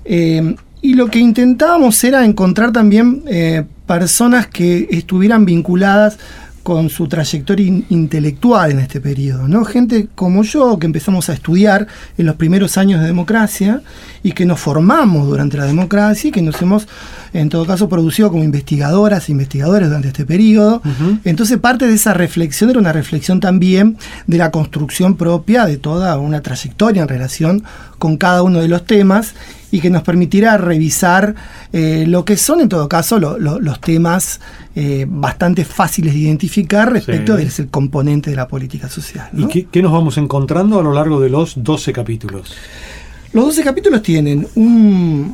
Y lo que intentábamos era encontrar también personas que estuvieran vinculadas con su trayectoria intelectual en este periodo, ¿no? Gente como yo, que empezamos a estudiar en los primeros años de democracia y que nos formamos durante la democracia y que nos hemos, en todo caso, producido como investigadoras e investigadores durante este periodo. Entonces, parte de esa reflexión era una reflexión también de la construcción propia de toda una trayectoria en relación con cada uno de los temas, y que nos permitirá revisar lo que son, en todo caso, los temas bastante fáciles de identificar respecto del componente de la política social, ¿no? ¿Y qué nos vamos encontrando a lo largo de los 12 capítulos? Los 12 capítulos tienen un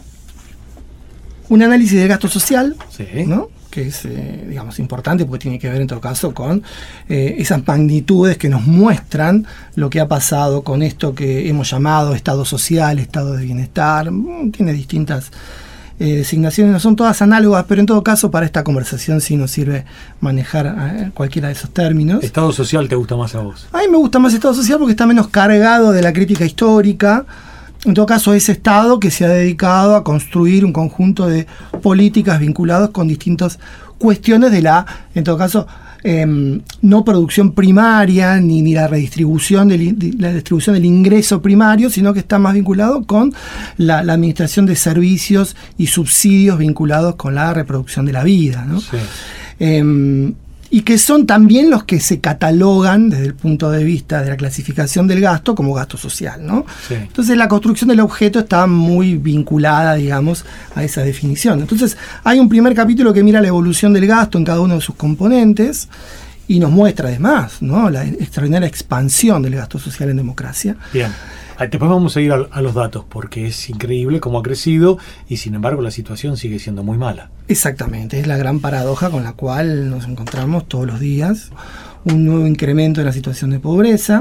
análisis del gasto social, ¿no? Que es, digamos, importante porque tiene que ver en todo caso con esas magnitudes que nos muestran lo que ha pasado con esto que hemos llamado estado social, estado de bienestar. Tiene distintas designaciones, no son todas análogas, pero en todo caso para esta conversación sí nos sirve manejar cualquiera de esos términos. ¿Estado social te gusta más a vos? A mí me gusta más estado social porque está menos cargado de la crítica histórica. En todo caso, ese Estado que se ha dedicado a construir un conjunto de políticas vinculadas con distintas cuestiones de la, en todo caso, no producción primaria ni la redistribución la distribución del ingreso primario, sino que está más vinculado con la administración de servicios y subsidios vinculados con la reproducción de la vida, ¿no? Sí. Y que son también los que se catalogan desde el punto de vista de la clasificación del gasto como gasto social, ¿no? Sí. Entonces la construcción del objeto está muy vinculada, digamos, a esa definición. Entonces hay un primer capítulo que mira la evolución del gasto en cada uno de sus componentes y nos muestra además, ¿no?, la extraordinaria expansión del gasto social en democracia. Bien. Después vamos a ir a los datos, porque es increíble cómo ha crecido y sin embargo la situación sigue siendo muy mala. Exactamente, es la gran paradoja con la cual nos encontramos todos los días, un nuevo incremento de la situación de pobreza.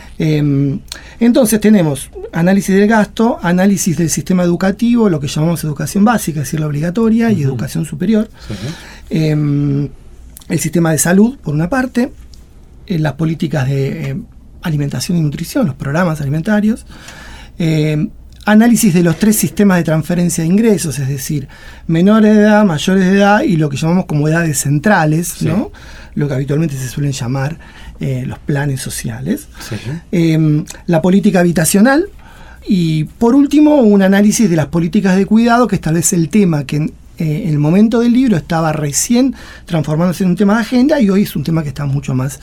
Entonces tenemos análisis del gasto, análisis del sistema educativo, lo que llamamos educación básica, es decir, la obligatoria, y educación superior. Sí. El sistema de salud, por una parte, las políticas de alimentación y nutrición, los programas alimentarios, análisis de los 3 sistemas de transferencia de ingresos, es decir, menores de edad, mayores de edad y lo que llamamos como edades centrales, sí, ¿no?, lo que habitualmente se suelen llamar los planes sociales, sí, la política habitacional y, por último, un análisis de las políticas de cuidado que establece el tema que en el momento del libro estaba recién transformándose en un tema de agenda y hoy es un tema que está mucho más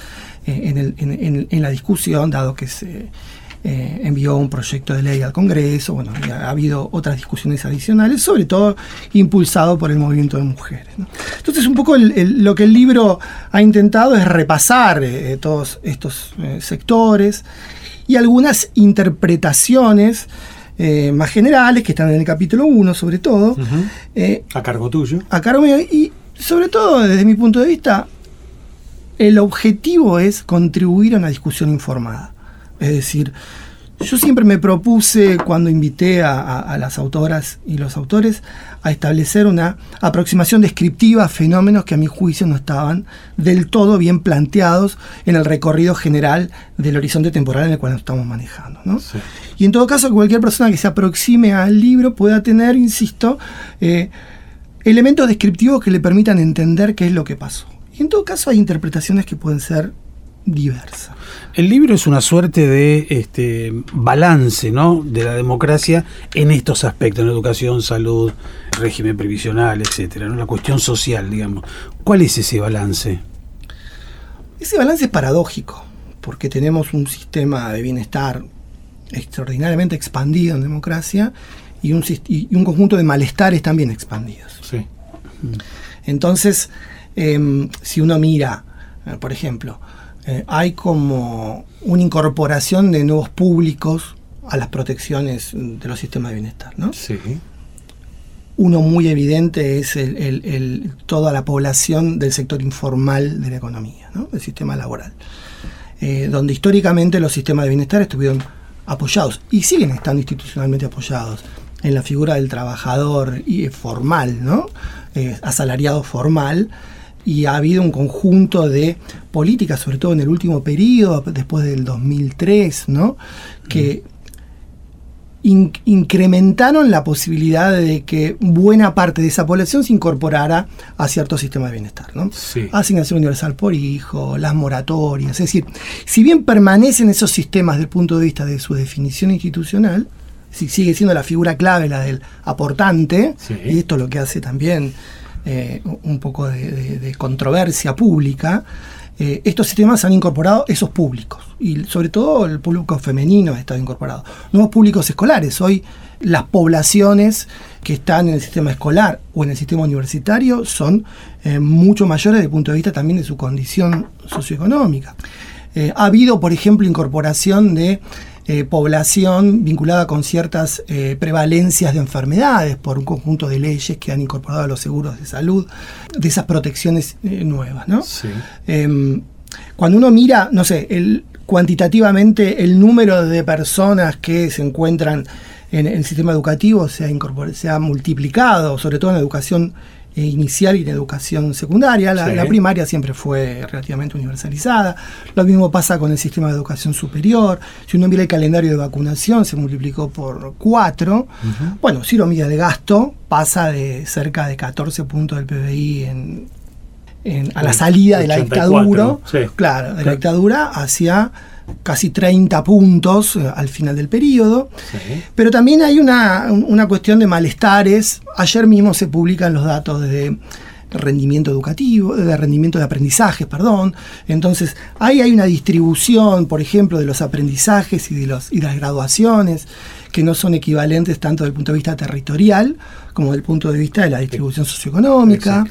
en la discusión, dado que se envió un proyecto de ley al Congreso. Bueno, y ha habido otras discusiones adicionales, sobre todo impulsado por el movimiento de mujeres, ¿no? Entonces, un poco lo que el libro ha intentado es repasar todos estos sectores y algunas interpretaciones más generales que están en el capítulo 1, sobre todo. A cargo tuyo. A cargo mío, y sobre todo, desde mi punto de vista, el objetivo es contribuir a una discusión informada. Es decir, yo siempre me propuse, cuando invité a las autoras y los autores, a establecer una aproximación descriptiva a fenómenos que a mi juicio no estaban del todo bien planteados en el recorrido general del horizonte temporal en el cual nos estamos manejando, ¿no? Sí. Y en todo caso, cualquier persona que se aproxime al libro pueda tener, insisto, elementos descriptivos que le permitan entender qué es lo que pasó. Y en todo caso hay interpretaciones que pueden ser diversas. El libro es una suerte de balance, ¿no?, de la democracia en estos aspectos, en educación, salud, régimen previsional, etcétera, ¿no?, la cuestión social, digamos. ¿Cuál es ese balance? Ese balance es paradójico, porque tenemos un sistema de bienestar extraordinariamente expandido en democracia y un conjunto de malestares también expandidos. Sí. Entonces, si uno mira, por ejemplo, hay como una incorporación de nuevos públicos a las protecciones de los sistemas de bienestar, ¿no? Sí. Uno muy evidente es toda la población del sector informal de la economía, ¿no?, del sistema laboral, donde históricamente los sistemas de bienestar estuvieron apoyados y siguen estando institucionalmente apoyados en la figura del trabajador formal, ¿no?, asalariado formal, y ha habido un conjunto de políticas, sobre todo en el último periodo, después del 2003, ¿no? Que incrementaron la posibilidad de que buena parte de esa población se incorporara a cierto sistema de bienestar, ¿no? Sí. Asignación universal por hijo, las moratorias. Es decir, si bien permanecen esos sistemas desde el punto de vista de su definición institucional, sigue siendo la figura clave la del aportante, sí. Y esto es lo que hace también un poco de controversia pública. Estos sistemas han incorporado esos públicos y sobre todo el público femenino ha estado incorporado. Nuevos públicos escolares. Hoy las poblaciones que están en el sistema escolar o en el sistema universitario son mucho mayores desde el punto de vista también de su condición socioeconómica. Ha habido, por ejemplo, incorporación de población vinculada con ciertas prevalencias de enfermedades por un conjunto de leyes que han incorporado a los seguros de salud, de esas protecciones nuevas, ¿no? Sí. Cuando uno mira, no sé, cuantitativamente el número de personas que se encuentran en el sistema educativo se ha multiplicado, sobre todo en la educación inicial y en educación secundaria. La primaria siempre fue relativamente universalizada. Lo mismo pasa con el sistema de educación superior. Si uno mira el calendario de vacunación, se multiplicó por 4. Uh-huh. Bueno, si lo mira de gasto, pasa de cerca de 14 puntos del PBI a la salida de la dictadura. Sí. Claro, de la dictadura hacia casi 30 puntos al final del periodo. Sí. Pero también hay una cuestión de malestares. Ayer mismo se publican los datos de rendimiento educativo, de rendimiento de aprendizajes, perdón. Entonces, ahí hay una distribución, por ejemplo, de los aprendizajes y de las graduaciones que no son equivalentes tanto desde el punto de vista territorial como desde el punto de vista de la distribución socioeconómica.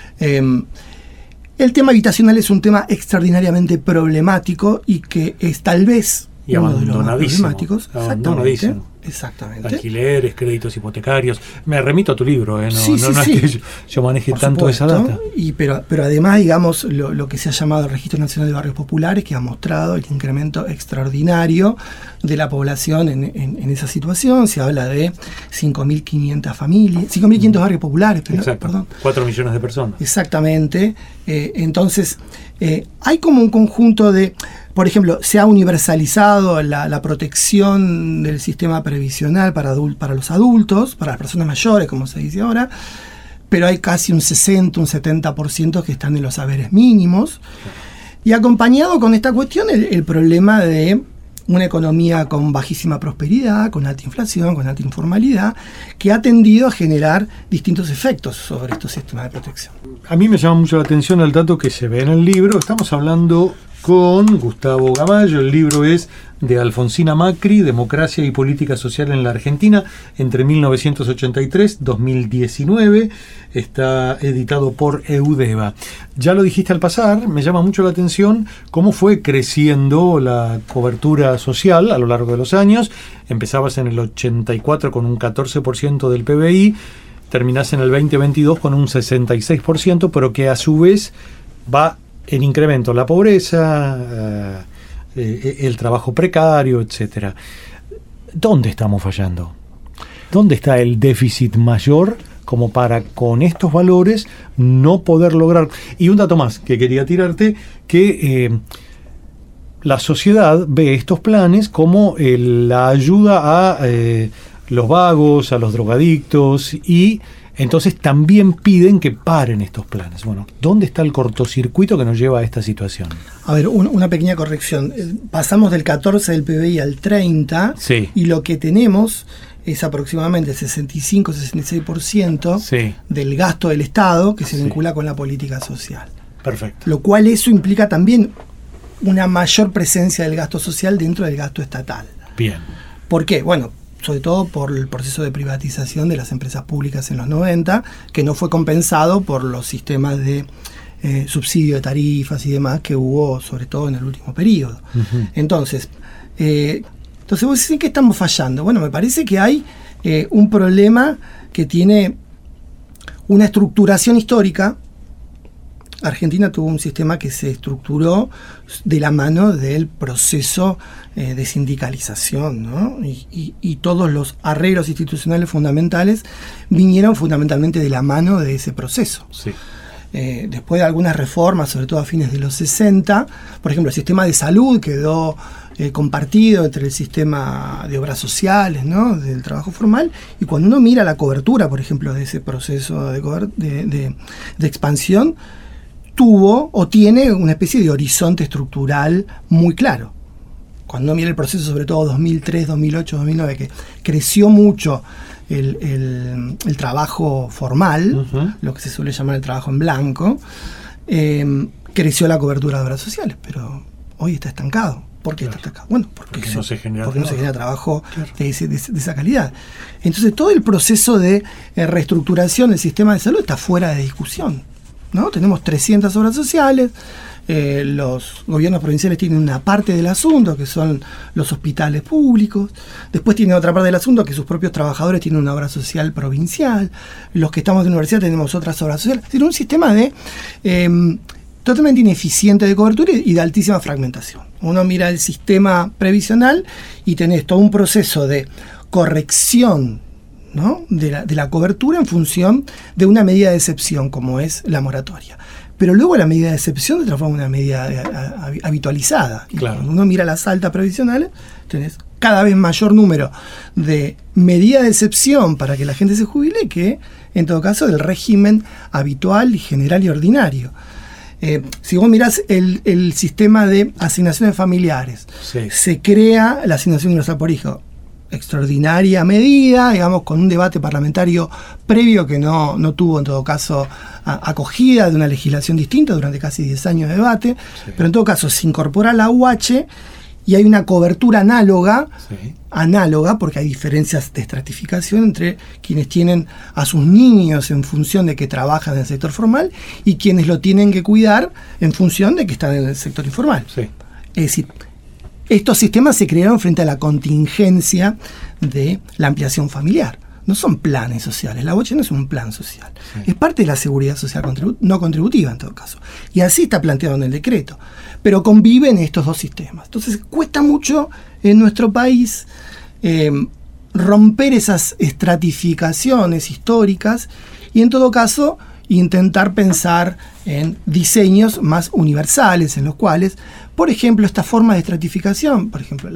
El tema habitacional es un tema extraordinariamente problemático y que es tal vez uno de los más problemáticos. Exactamente. Alquileres, créditos hipotecarios. Me remito a tu libro, ¿eh? Sí. Es que yo maneje por tanto supuesto, esa data. Pero además, digamos, lo que se ha llamado el Registro Nacional de Barrios Populares, que ha mostrado el incremento extraordinario de la población en esa situación. Se habla de 5.500 familias, 5.500 barrios populares, perdón. 4 millones de personas. Exactamente. Entonces, hay como un conjunto de... Por ejemplo, se ha universalizado la protección del sistema previsional para los adultos, para las personas mayores, como se dice ahora, pero hay casi un 60, un 70% que están en los haberes mínimos. Y acompañado con esta cuestión el problema de una economía con bajísima prosperidad, con alta inflación, con alta informalidad, que ha tendido a generar distintos efectos sobre estos sistemas de protección. A mí me llama mucho la atención el dato que se ve en el libro. Estamos hablando con Gustavo Gamallo. El libro es de Alfonsina Macri, Democracia y Política Social en la Argentina, entre 1983-2019. Está editado por Eudeva. Ya lo dijiste al pasar, me llama mucho la atención cómo fue creciendo la cobertura social a lo largo de los años. Empezabas en el 84 con un 14% del PBI, terminás en el 2022 con un 66%, pero que a su vez va en incremento la pobreza, el trabajo precario, etcétera. ¿Dónde estamos fallando? ¿Dónde está el déficit mayor como para con estos valores no poder lograr? Y un dato más que quería tirarte, que la sociedad ve estos planes como la ayuda a los vagos, a los drogadictos, y entonces también piden que paren estos planes. Bueno, ¿dónde está el cortocircuito que nos lleva a esta situación? A ver, una pequeña corrección. Pasamos del 14 del PBI al 30, sí, y lo que tenemos es aproximadamente 65-66% sí, del gasto del Estado que se vincula con la política social. Perfecto. Lo cual eso implica también una mayor presencia del gasto social dentro del gasto estatal. Bien. ¿Por qué? Bueno, sobre todo por el proceso de privatización de las empresas públicas en los 90, que no fue compensado por los sistemas de subsidio de tarifas y demás que hubo, sobre todo en el último periodo. Uh-huh. Entonces vos decís que estamos fallando. Bueno, me parece que hay un problema que tiene una estructuración histórica. Argentina tuvo un sistema que se estructuró de la mano del proceso de sindicalización, ¿no? Y todos los arreglos institucionales fundamentales vinieron fundamentalmente de la mano de ese proceso. Sí. después de algunas reformas, sobre todo a fines de los 60, por ejemplo, el sistema de salud quedó compartido entre el sistema de obras sociales, ¿no? Del trabajo formal, y cuando uno mira la cobertura, por ejemplo, de ese proceso de expansión, tuvo o tiene una especie de horizonte estructural muy claro. Cuando uno mira el proceso, sobre todo 2003, 2008, 2009, que creció mucho el trabajo formal, lo que se suele llamar el trabajo en blanco, creció la cobertura de obras sociales, pero hoy está estancado. ¿Por qué está estancado? Bueno, porque no se genera trabajo de esa calidad. Entonces todo el proceso de reestructuración del sistema de salud está fuera de discusión, ¿no? Tenemos 300 obras sociales. Los gobiernos provinciales tienen una parte del asunto, que son los hospitales públicos. Después tienen otra parte del asunto, que sus propios trabajadores tienen una obra social provincial. Los que estamos de universidad tenemos otras obras sociales. Es decir, un sistema totalmente ineficiente de cobertura y de altísima fragmentación. Uno mira el sistema previsional y tenés todo un proceso de corrección, ¿no? de la cobertura en función de una medida de excepción, como es la moratoria. Pero luego la medida de excepción se transforma en una medida habitualizada. Y cuando uno mira las altas previsionales, tenés cada vez mayor número de medidas de excepción para que la gente se jubile que, en todo caso, del régimen habitual y general y ordinario. Si vos mirás el sistema de asignaciones familiares, se crea la asignación universal por hijo. Extraordinaria medida, digamos, con un debate parlamentario previo que no tuvo, en todo caso, acogida de una legislación distinta durante casi 10 años de debate, pero en todo caso se incorpora la UH y hay una cobertura análoga, porque hay diferencias de estratificación entre quienes tienen a sus niños en función de que trabajan en el sector formal y quienes lo tienen que cuidar en función de que están en el sector informal. Es decir, estos sistemas se crearon frente a la contingencia de la ampliación familiar. No son planes sociales. La UH no es un plan social. Es parte de la seguridad social no contributiva, en todo caso. Y así está planteado en el decreto. Pero conviven estos dos sistemas. Entonces, cuesta mucho en nuestro país romper esas estratificaciones históricas y, en todo caso, intentar pensar en diseños más universales, en los cuales, por ejemplo, esta forma de estratificación, por ejemplo,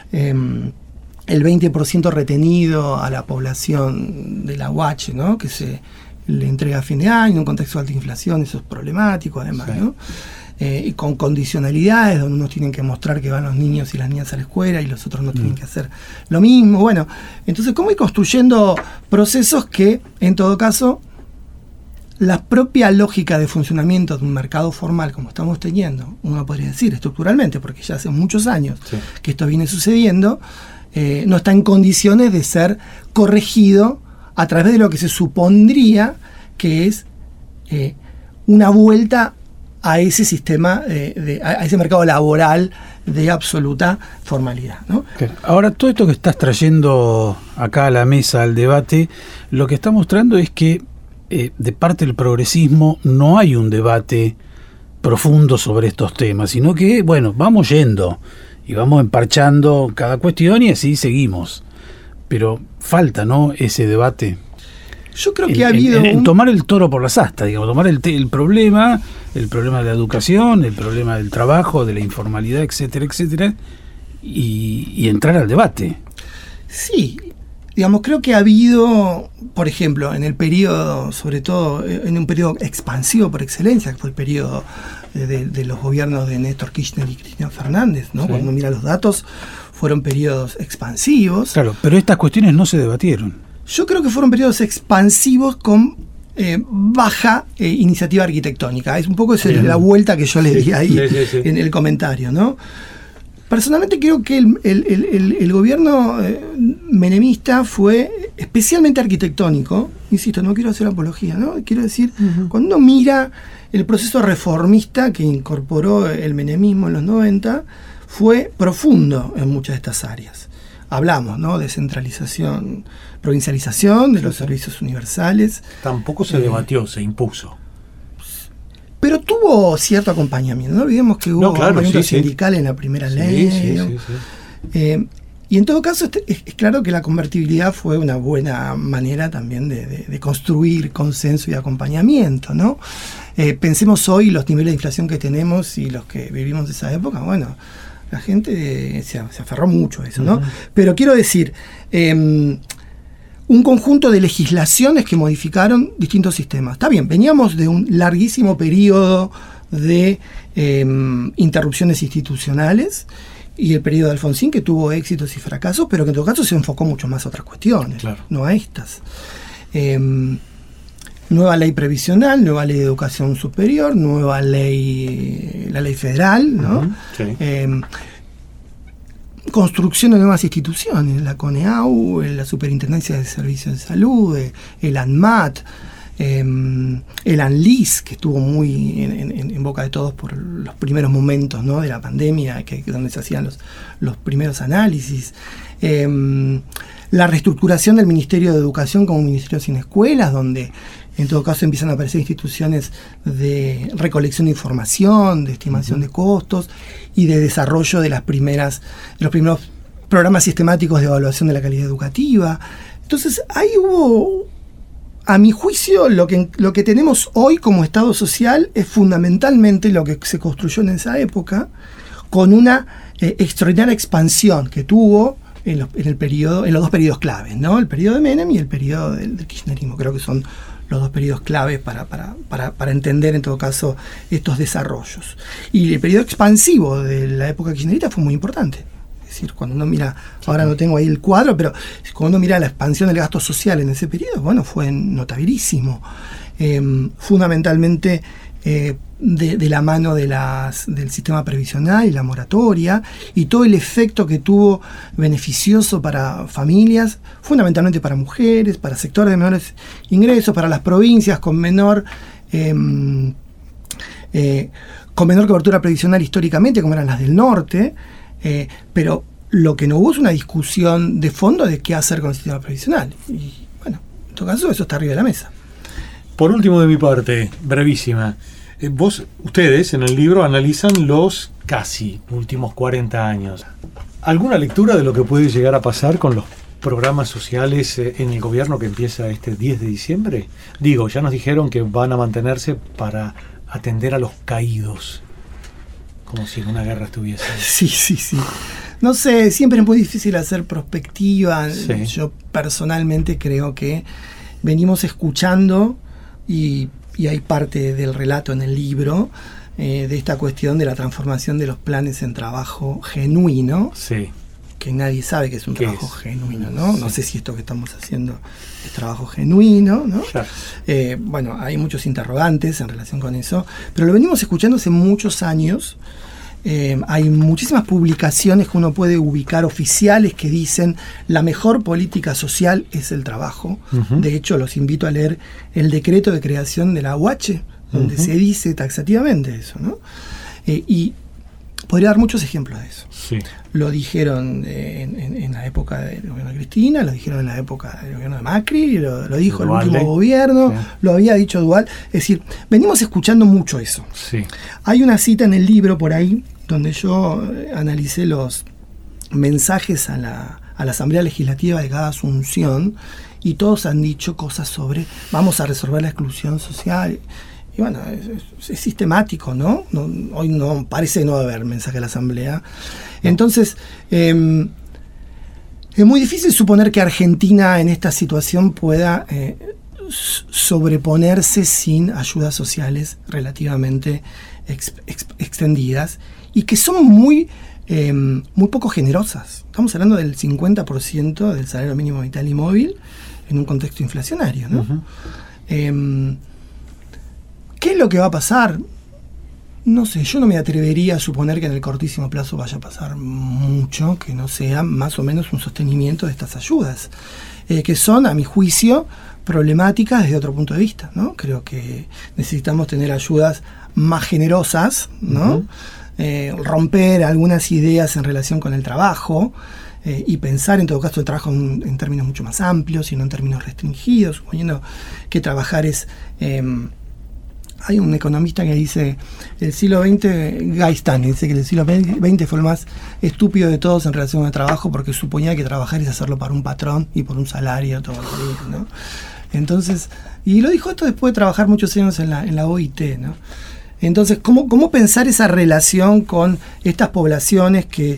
el 20% retenido a la población de la UH, ¿no? Que se le entrega a fin de año en un contexto de alta inflación, eso es problemático además, ¿no? Y con condicionalidades donde unos tienen que mostrar que van los niños y las niñas a la escuela y los otros no tienen que hacer lo mismo. Bueno, entonces, ¿cómo ir construyendo procesos que, en todo caso, la propia lógica de funcionamiento de un mercado formal como estamos teniendo, uno podría decir estructuralmente, porque ya hace muchos años que esto viene sucediendo, no está en condiciones de ser corregido a través de lo que se supondría que es una vuelta a ese sistema, a ese mercado laboral de absoluta formalidad, ¿no? Ahora, todo esto que estás trayendo acá a la mesa, al debate, lo que está mostrando es que de parte del progresismo no hay un debate profundo sobre estos temas, sino que, bueno, vamos yendo y vamos emparchando cada cuestión y así seguimos. Pero falta, ¿no?, ese debate. Yo creo que ha habido en tomar el toro por las astas, digamos, tomar el problema de la educación, el problema del trabajo, de la informalidad, etcétera, etcétera, y entrar al debate. Sí, digamos, creo que ha habido, por ejemplo, en el periodo, sobre todo en un periodo expansivo por excelencia, que fue el periodo de los gobiernos de Néstor Kirchner y Cristina Fernández, ¿no? Cuando uno mira los datos, fueron periodos expansivos. Claro, pero estas cuestiones no se debatieron. Yo creo que fueron periodos expansivos con baja iniciativa arquitectónica. Es un poco la vuelta que yo le di ahí en el comentario, ¿no? Personalmente creo que el gobierno menemista fue especialmente arquitectónico. Insisto, no quiero hacer apología, ¿no? Quiero decir, cuando uno mira el proceso reformista que incorporó el menemismo en los 90, fue profundo en muchas de estas áreas. Hablamos, ¿no?, de centralización, provincialización de los servicios universales. Tampoco se debatió, se impuso. Pero tuvo cierto acompañamiento. No olvidemos que hubo acompañamiento sindical en la primera ley. Y en todo caso, es claro que la convertibilidad fue una buena manera también de construir consenso y acompañamiento, ¿no? Pensemos hoy los niveles de inflación que tenemos y los que vivimos de esa época, bueno, la gente se aferró mucho a eso, ¿no? Pero quiero decir, un conjunto de legislaciones que modificaron distintos sistemas. Está bien, veníamos de un larguísimo periodo de interrupciones institucionales, y el periodo de Alfonsín, que tuvo éxitos y fracasos, pero que en todo caso se enfocó mucho más a otras cuestiones, claro, no a estas. Nueva ley previsional, nueva ley de educación superior, nueva ley, la ley federal, ¿no? Sí. Construcción de nuevas instituciones, la CONEAU, la Superintendencia de Servicios de Salud, el ANMAT, el ANLIS, que estuvo muy en boca de todos por los primeros momentos, ¿no?, de la pandemia, donde se hacían los primeros análisis. La reestructuración del Ministerio de Educación como un ministerio sin escuelas, donde en todo caso empiezan a aparecer instituciones de recolección de información, de estimación de costos y de desarrollo de los primeros programas sistemáticos de evaluación de la calidad educativa. Entonces ahí hubo, a mi juicio, lo que tenemos hoy como Estado social es fundamentalmente lo que se construyó en esa época, con una extraordinaria expansión que tuvo en los dos periodos claves, ¿no? El periodo de Menem y el periodo del kirchnerismo. Creo que son los dos periodos claves para entender en todo caso estos desarrollos. Y el periodo expansivo de la época kirchnerista fue muy importante. Es decir, cuando uno mira, ahora no tengo ahí el cuadro, pero cuando uno mira la expansión del gasto social en ese periodo, bueno, fue notabilísimo. Fundamentalmente de la mano del sistema previsional y la moratoria, y todo el efecto que tuvo beneficioso para familias, fundamentalmente para mujeres, para sectores de menores ingresos, para las provincias con menor cobertura previsional históricamente, como eran las del norte. Pero lo que no hubo es una discusión de fondo de qué hacer con el sistema previsional. Y bueno, en todo caso eso está arriba de la mesa. Por último de mi parte, brevísima. Ustedes en el libro analizan los casi últimos 40 años. ¿Alguna lectura de lo que puede llegar a pasar con los programas sociales en el gobierno que empieza este 10 de diciembre? Digo, ya nos dijeron que van a mantenerse para atender a los caídos. Como si en una guerra estuviese. Sí. No sé, siempre es muy difícil hacer prospectiva. Sí. Yo personalmente creo que venimos escuchando, y hay parte del relato en el libro, de esta cuestión de la transformación de los planes en trabajo genuino. Sí. Que nadie sabe que es un trabajo genuino, ¿no? Sí. No sé si esto que estamos haciendo es trabajo genuino, ¿no? Claro. Bueno, hay muchos interrogantes en relación con eso, pero lo venimos escuchando hace muchos años. Hay muchísimas publicaciones que uno puede ubicar oficiales que dicen la mejor política social es el trabajo. De hecho, los invito a leer el decreto de creación de la UH, donde se dice taxativamente eso, ¿no? Y podría dar muchos ejemplos de eso. Sí. Lo dijeron en la época del gobierno de Cristina, lo dijeron en la época del gobierno de Macri, lo dijo el último gobierno, sí, lo había dicho Duval. Es decir, venimos escuchando mucho eso. Sí. Hay una cita en el libro por ahí donde yo analicé los mensajes a la Asamblea Legislativa de cada asunción, y todos han dicho cosas sobre vamos a resolver la exclusión social. Y bueno, es sistemático, ¿no? Hoy no parece no haber mensaje a la Asamblea. Entonces, es muy difícil suponer que Argentina en esta situación pueda sobreponerse sin ayudas sociales relativamente extendidas, y que son muy poco generosas. Estamos hablando del 50% del salario mínimo vital y móvil en un contexto inflacionario, ¿no? ¿Qué es lo que va a pasar? No sé, yo no me atrevería a suponer que en el cortísimo plazo vaya a pasar mucho, que no sea más o menos un sostenimiento de estas ayudas, que son, a mi juicio, problemáticas desde otro punto de vista, ¿no? Creo que necesitamos tener ayudas más generosas, ¿no? Romper algunas ideas en relación con el trabajo, y pensar en todo caso el trabajo en términos mucho más amplios y no en términos restringidos, suponiendo que trabajar es hay un economista que dice el siglo XX, Guy Stanley, dice que el siglo XX fue el más estúpido de todos en relación al trabajo, porque suponía que trabajar es hacerlo para un patrón y por un salario todo el día, ¿no? Entonces, y lo dijo esto después de trabajar muchos años en la OIT, ¿no? Entonces, ¿cómo pensar esa relación con estas poblaciones que,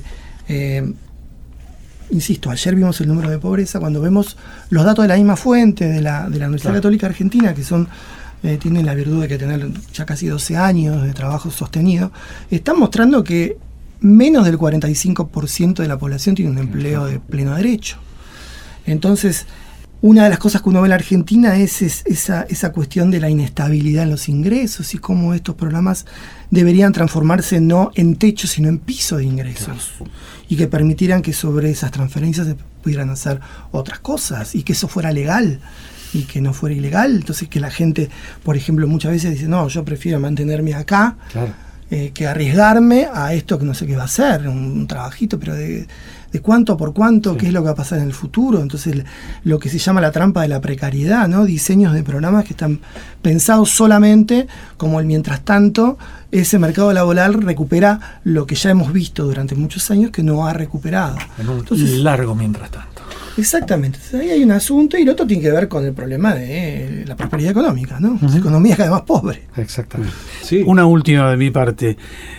insisto, ayer vimos el número de pobreza, cuando vemos los datos de la misma fuente, de la Universidad Católica Argentina, que son tienen la virtud de que tener ya casi 12 años de trabajo sostenido, están mostrando que menos del 45% de la población tiene un empleo de pleno derecho. Entonces, una de las cosas que uno ve en la Argentina es esa cuestión de la inestabilidad en los ingresos y cómo estos programas deberían transformarse no en techo, sino en piso de ingresos. Y que permitieran que sobre esas transferencias se pudieran hacer otras cosas y que eso fuera legal y que no fuera ilegal. Entonces, que la gente, por ejemplo, muchas veces dice, no, yo prefiero mantenerme acá que arriesgarme a esto que no sé qué va a ser, un trabajito, pero de cuánto por cuánto, qué es lo que va a pasar en el futuro. Entonces, lo que se llama la trampa de la precariedad, ¿no? Diseños de programas que están pensados solamente como el mientras tanto, ese mercado laboral recupera lo que ya hemos visto durante muchos años que no ha recuperado. En un largo mientras tanto. Exactamente. Entonces, ahí hay un asunto y el otro tiene que ver con el problema de la prosperidad económica, ¿no? Uh-huh. Economía cada vez más pobre. Exactamente. Sí. Una última de mi parte.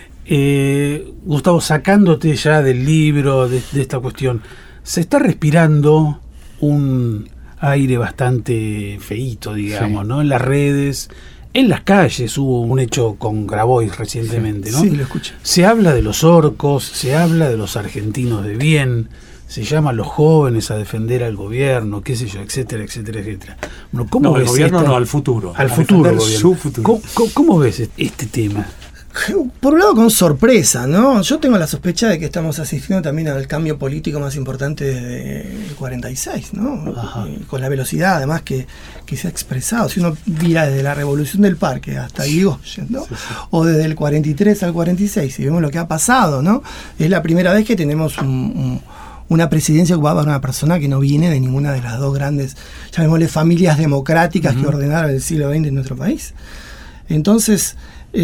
Gustavo, sacándote ya del libro, de esta cuestión, se está respirando un aire bastante feíto, digamos, ¿no? En las redes, en las calles hubo un hecho con Grabois recientemente, ¿no? Sí, lo escuché. Se habla de los orcos, se habla de los argentinos de bien, se llama a los jóvenes a defender al gobierno, qué sé yo, etcétera, etcétera, etcétera. Bueno, ¿cómo ves el gobierno no, al futuro. Al futuro, su futuro. ¿Cómo ves este tema? Por un lado, con sorpresa, ¿no? Yo tengo la sospecha de que estamos asistiendo también al cambio político más importante desde el 46, ¿no? Con la velocidad, además, que se ha expresado. Si uno mira desde la Revolución del Parque hasta Irigoyen, ¿no? O desde el 43 al 46, y vemos lo que ha pasado, ¿no? Es la primera vez que tenemos una presidencia ocupada por una persona que no viene de ninguna de las dos grandes, llamémosle, familias democráticas que ordenaron el siglo XX en nuestro país. Entonces,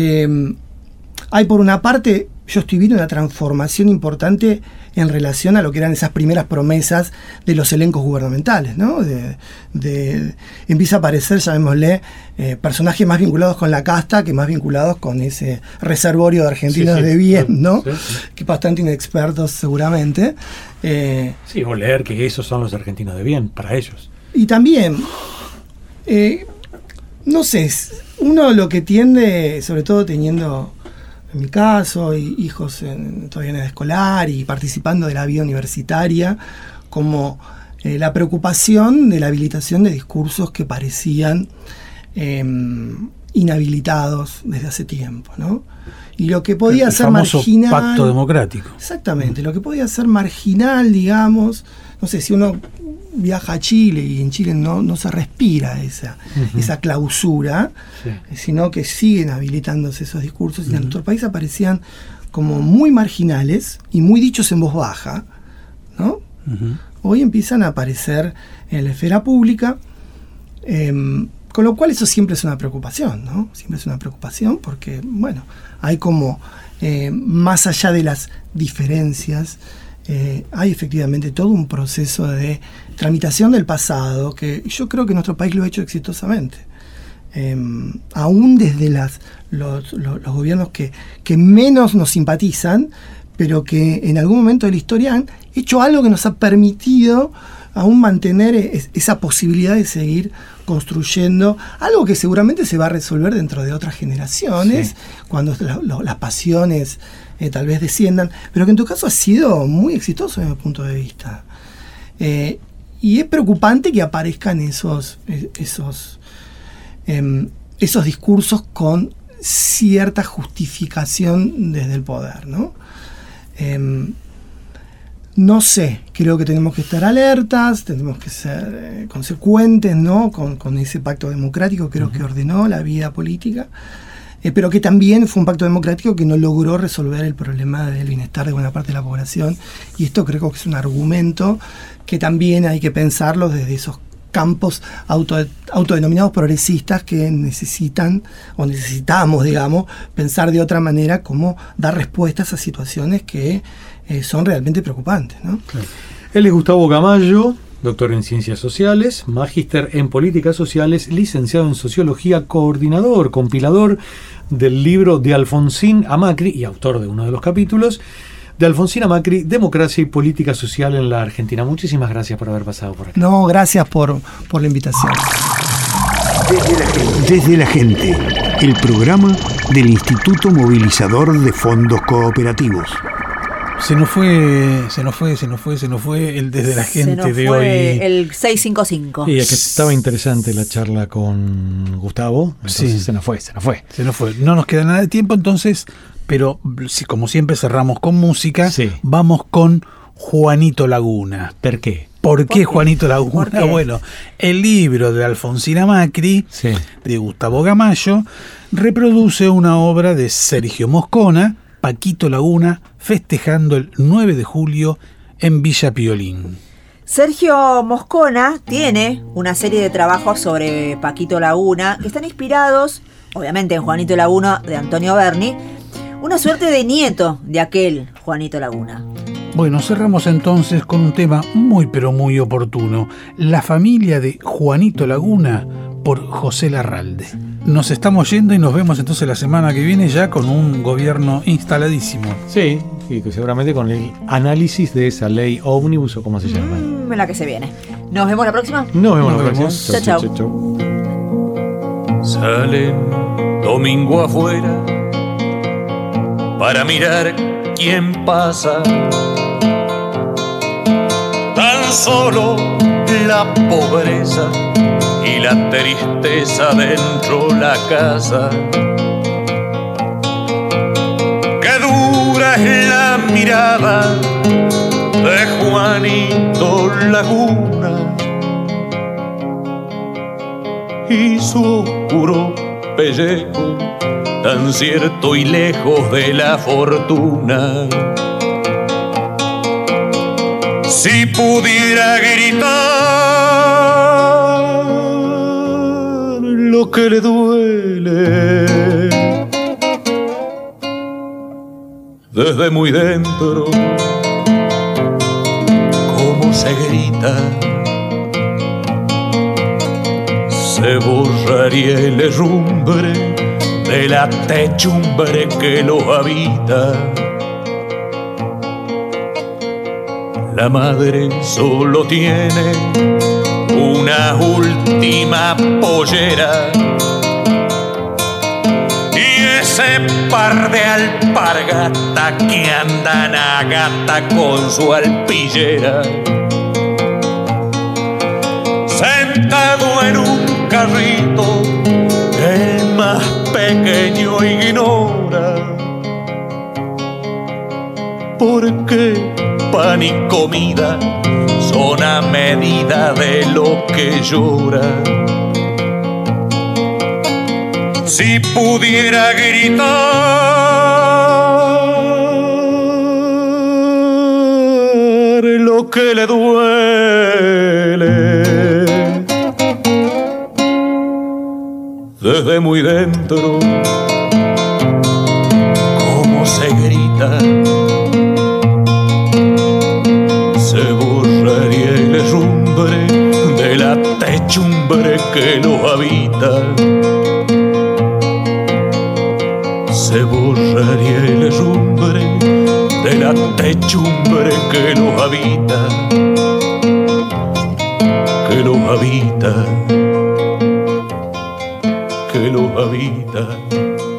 hay por una parte, yo estoy viendo una transformación importante en relación a lo que eran esas primeras promesas de los elencos gubernamentales, ¿no? Empieza a aparecer, llamémosle, personajes más vinculados con la casta que más vinculados con ese reservorio de argentinos de bien, ¿no? Que bastante inexpertos seguramente. Sí, o leer que esos son los argentinos de bien, para ellos. Y también, no sé, uno lo que tiende, sobre todo teniendo, en mi caso, hijos todavía en edad escolar y participando de la vida universitaria, como la preocupación de la habilitación de discursos que parecían inhabilitados desde hace tiempo, ¿no? Y lo que podía ser marginal... pacto democrático. Exactamente, lo que podía ser marginal, digamos, no sé, si uno viaja a Chile y en Chile no se respira esa clausura, sino que siguen habilitándose esos discursos, y en nuestro país aparecían como muy marginales y muy dichos en voz baja, ¿no? Hoy empiezan a aparecer en la esfera pública, con lo cual eso siempre es una preocupación, ¿no? Siempre es una preocupación porque, bueno, hay como, más allá de las diferencias, hay efectivamente todo un proceso de tramitación del pasado que yo creo que nuestro país lo ha hecho exitosamente. Aún desde los gobiernos que menos nos simpatizan, pero que en algún momento de la historia han hecho algo que nos ha permitido aún mantener esa posibilidad de seguir construyendo algo que seguramente se va a resolver dentro de otras generaciones, cuando las pasiones tal vez desciendan, pero que en tu caso ha sido muy exitoso desde mi punto de vista. Y es preocupante que aparezcan esos discursos con cierta justificación desde el poder, ¿no? No sé, creo que tenemos que estar alertas, tenemos que ser consecuentes, ¿no? con ese pacto democrático, creo que ordenó la vida política, pero que también fue un pacto democrático que no logró resolver el problema del bienestar de buena parte de la población, y esto creo que es un argumento que también hay que pensarlo desde esos campos autodenominados progresistas que necesitan, o necesitamos, digamos, pensar de otra manera cómo dar respuestas a situaciones que son realmente preocupantes, ¿no? Claro. Él es Gustavo Gamayo, doctor en Ciencias Sociales, magíster en Políticas Sociales, licenciado en Sociología, coordinador, compilador del libro De Alfonsín a Macri y autor de uno de los capítulos, De Alfonsín a Macri, Democracia y Política Social en la Argentina. Muchísimas gracias por haber pasado por aquí. No, gracias por la invitación. Desde la gente, el programa del Instituto Movilizador de Fondos Cooperativos. Se nos fue el Desde la Gente de hoy. El 655. Y es que estaba interesante la charla con Gustavo. Entonces sí. Se nos fue. No nos queda nada de tiempo, entonces, pero si, como siempre cerramos con música, sí. Vamos con Juanito Laguna. ¿Por qué? ¿Por qué Juanito Laguna? Bueno, el libro de Alfonsín a Macri, sí, de Gustavo Gamayo, reproduce una obra de Sergio Moscona, Paquito Laguna, festejando el 9 de julio en Villa Piolín. Sergio Moscona tiene una serie de trabajos sobre Paquito Laguna que están inspirados, obviamente, en Juanito Laguna de Antonio Berni, una suerte de nieto de aquel Juanito Laguna. Bueno, cerramos entonces con un tema muy pero muy oportuno, La familia de Juanito Laguna, por José Larralde. Nos estamos yendo y nos vemos entonces la semana que viene ya con un gobierno instaladísimo. Sí, y seguramente con el análisis de esa ley ómnibus o como se llama. En la que se viene. ¿Nos vemos la próxima? Nos vemos la próxima. Chau. Salen domingo afuera para mirar quién pasa. Tan solo la pobreza y la tristeza dentro la casa. Qué dura es la mirada de Juanito Laguna y su oscuro pellejo tan cierto y lejos de la fortuna. Si pudiera gritar lo que le duele desde muy dentro, cómo se grita, se borraría el herrumbre de la techumbre que lo habita. La madre solo tiene una última pollera y ese par de alpargata que andan a gata con su alpillera. Sentado en un carrito, el más pequeño ignora por qué pan y comida son a medida de lo que llora. Si pudiera gritar lo que le duele desde muy dentro, cómo se grita, se borraría el herrumbre de la techumbre que lo habita. Se borraría el herrumbre de la techumbre que lo habita, que lo habita, que lo habita.